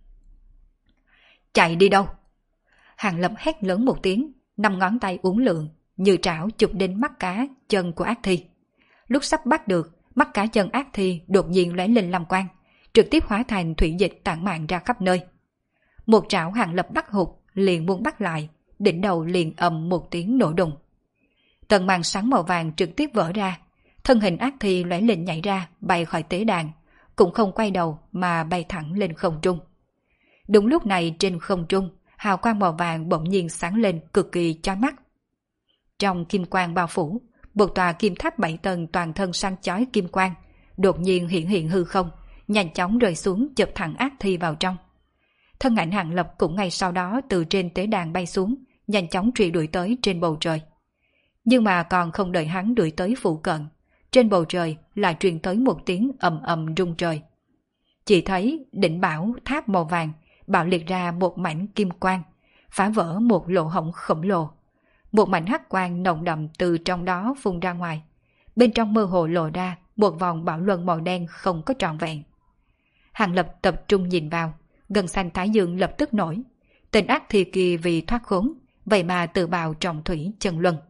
Chạy đi đâu? Hàng Lập hét lớn một tiếng, 5 ngón tay uốn lượn, như trảo chụp đến mắt cá chân của Ác Thi. Lúc sắp bắt được, mắt cá chân Ác Thi đột nhiên lóe lên lam quang, trực tiếp hóa thành thủy dịch tản mạn ra khắp nơi. Một trảo Hàng Lập bắt hụt, liền muốn bắt lại, đỉnh đầu liền ầm một tiếng nổ đùng. Tầng màn sáng màu vàng trực tiếp vỡ ra, thân hình Ác Thi lóe lên nhảy ra, bay khỏi tế đàn, cũng không quay đầu mà bay thẳng lên không trung. Đúng lúc này trên không trung, hào quang màu vàng bỗng nhiên sáng lên cực kỳ chói mắt. Trong kim quang bao phủ, một tòa kim tháp 7 tầng toàn thân sáng chói kim quang, đột nhiên hiện hư không, nhanh chóng rơi xuống chụp thẳng Ác Thi vào trong. Thân ảnh Hàng Lập cũng ngay sau đó từ trên tế đàn bay xuống, nhanh chóng truy đuổi tới trên bầu trời. Nhưng mà còn không đợi hắn đuổi tới phụ cận, trên bầu trời lại truyền tới một tiếng ầm ầm rung trời. Chỉ thấy đỉnh bảo tháp màu vàng bạo liệt ra một mảnh kim quang, phá vỡ một lỗ hổng khổng lồ. Một mảnh hắc quang nồng đậm từ trong đó phun ra ngoài, bên trong mơ hồ lộ ra một vòng bảo luân màu đen không có trọn vẹn. Hàng Lập tập trung nhìn vào, gần xanh thái dương lập tức nổi. Tên ác thi kia vì thoát khốn, vậy mà tự bào trọng thủy chân luân.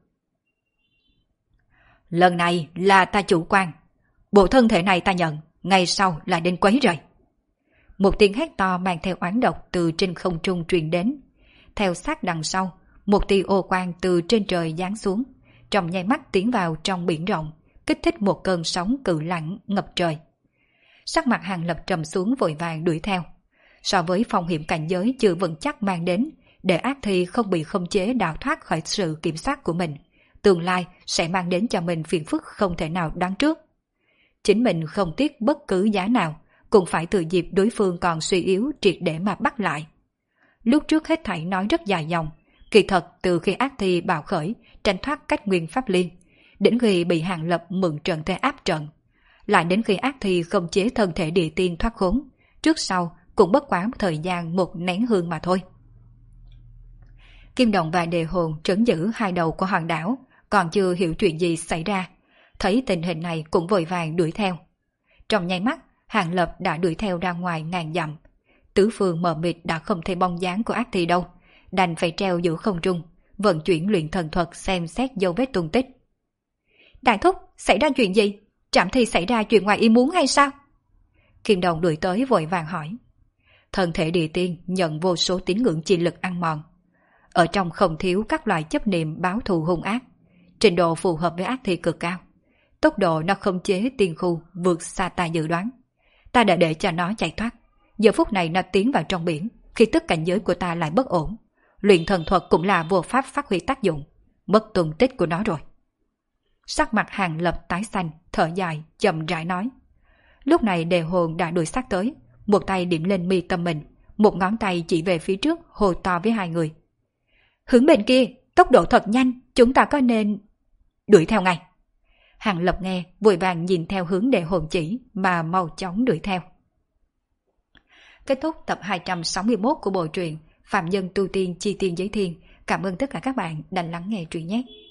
Lần này là ta chủ quan. Bộ thân thể này ta nhận, ngày sau là đến quấy rầy. Một tiếng hét to mang theo oán độc từ trên không trung truyền đến. Theo sát đằng sau, một tia ô quang từ trên trời giáng xuống, trong nháy mắt tiến vào trong biển rộng, kích thích một cơn sóng cự lãng ngập trời. Sắc mặt Hàng Lập trầm xuống vội vàng đuổi theo. So với phong hiểm cảnh giới chưa vững chắc mang đến, để ác thi không bị khống chế đào thoát khỏi sự kiểm soát của mình, tương lai sẽ mang đến cho mình phiền phức không thể nào đoán trước. Chính mình không tiếc bất cứ giá nào, cũng phải thừa dịp đối phương còn suy yếu triệt để mà bắt lại. Lúc trước hết thảy nói rất dài dòng, kỳ thật từ khi ác thi bạo khởi, tranh thoát cách nguyên pháp liên, đến khi bị Hàng Lập mượn trận thế áp trận, lại đến khi ác thi không chế thân thể địa tiên thoát khốn, trước sau cũng bất quá thời gian một nén hương mà thôi. Kim Đồng và Đề Hồn trấn giữ hai đầu của hòn đảo, còn chưa hiểu chuyện gì xảy ra, thấy tình hình này cũng vội vàng đuổi theo. Trong nháy mắt, Hàng Lập đã đuổi theo ra ngoài ngàn dặm. Tứ phương mờ mịt đã không thấy bóng dáng của ác thi đâu, đành phải treo giữa không trung, vận chuyển luyện thần thuật xem xét dấu vết tung tích. Đại thúc, xảy ra chuyện gì? Trạm thi xảy ra chuyện ngoài ý muốn hay sao? Kim Đồng đuổi tới vội vàng hỏi. Thân thể địa tiên nhận vô số tín ngưỡng chi lực ăn mòn. Ở trong không thiếu các loại chấp niệm báo thù hung ác, trình độ phù hợp với ác thi cực cao. Tốc độ nó khống chế tiên khu vượt xa ta dự đoán. Ta đã để cho nó chạy thoát. Giờ phút này nó tiến vào trong biển, khi tức cảnh giới của ta lại bất ổn. Luyện thần thuật cũng là vô pháp phát huy tác dụng, mất tung tích của nó rồi. Sắc mặt Hàng Lập tái xanh, thở dài, chậm rãi nói. Lúc này Đề Hồn đã đuổi sát tới, một tay điểm lên mi tâm mình, một ngón tay chỉ về phía trước hồ to với hai người. Hướng bên kia, tốc độ thật nhanh, chúng ta có nên... Đuổi theo ngay. Hàng Lập nghe, vội vàng nhìn theo hướng Đề Hồn chỉ mà mau chóng đuổi theo. Kết thúc tập 261 của bộ truyện Phạm Nhân Tu Tiên Chi Tiên Giới Thiên. Cảm ơn tất cả các bạn đã lắng nghe truyện nhé.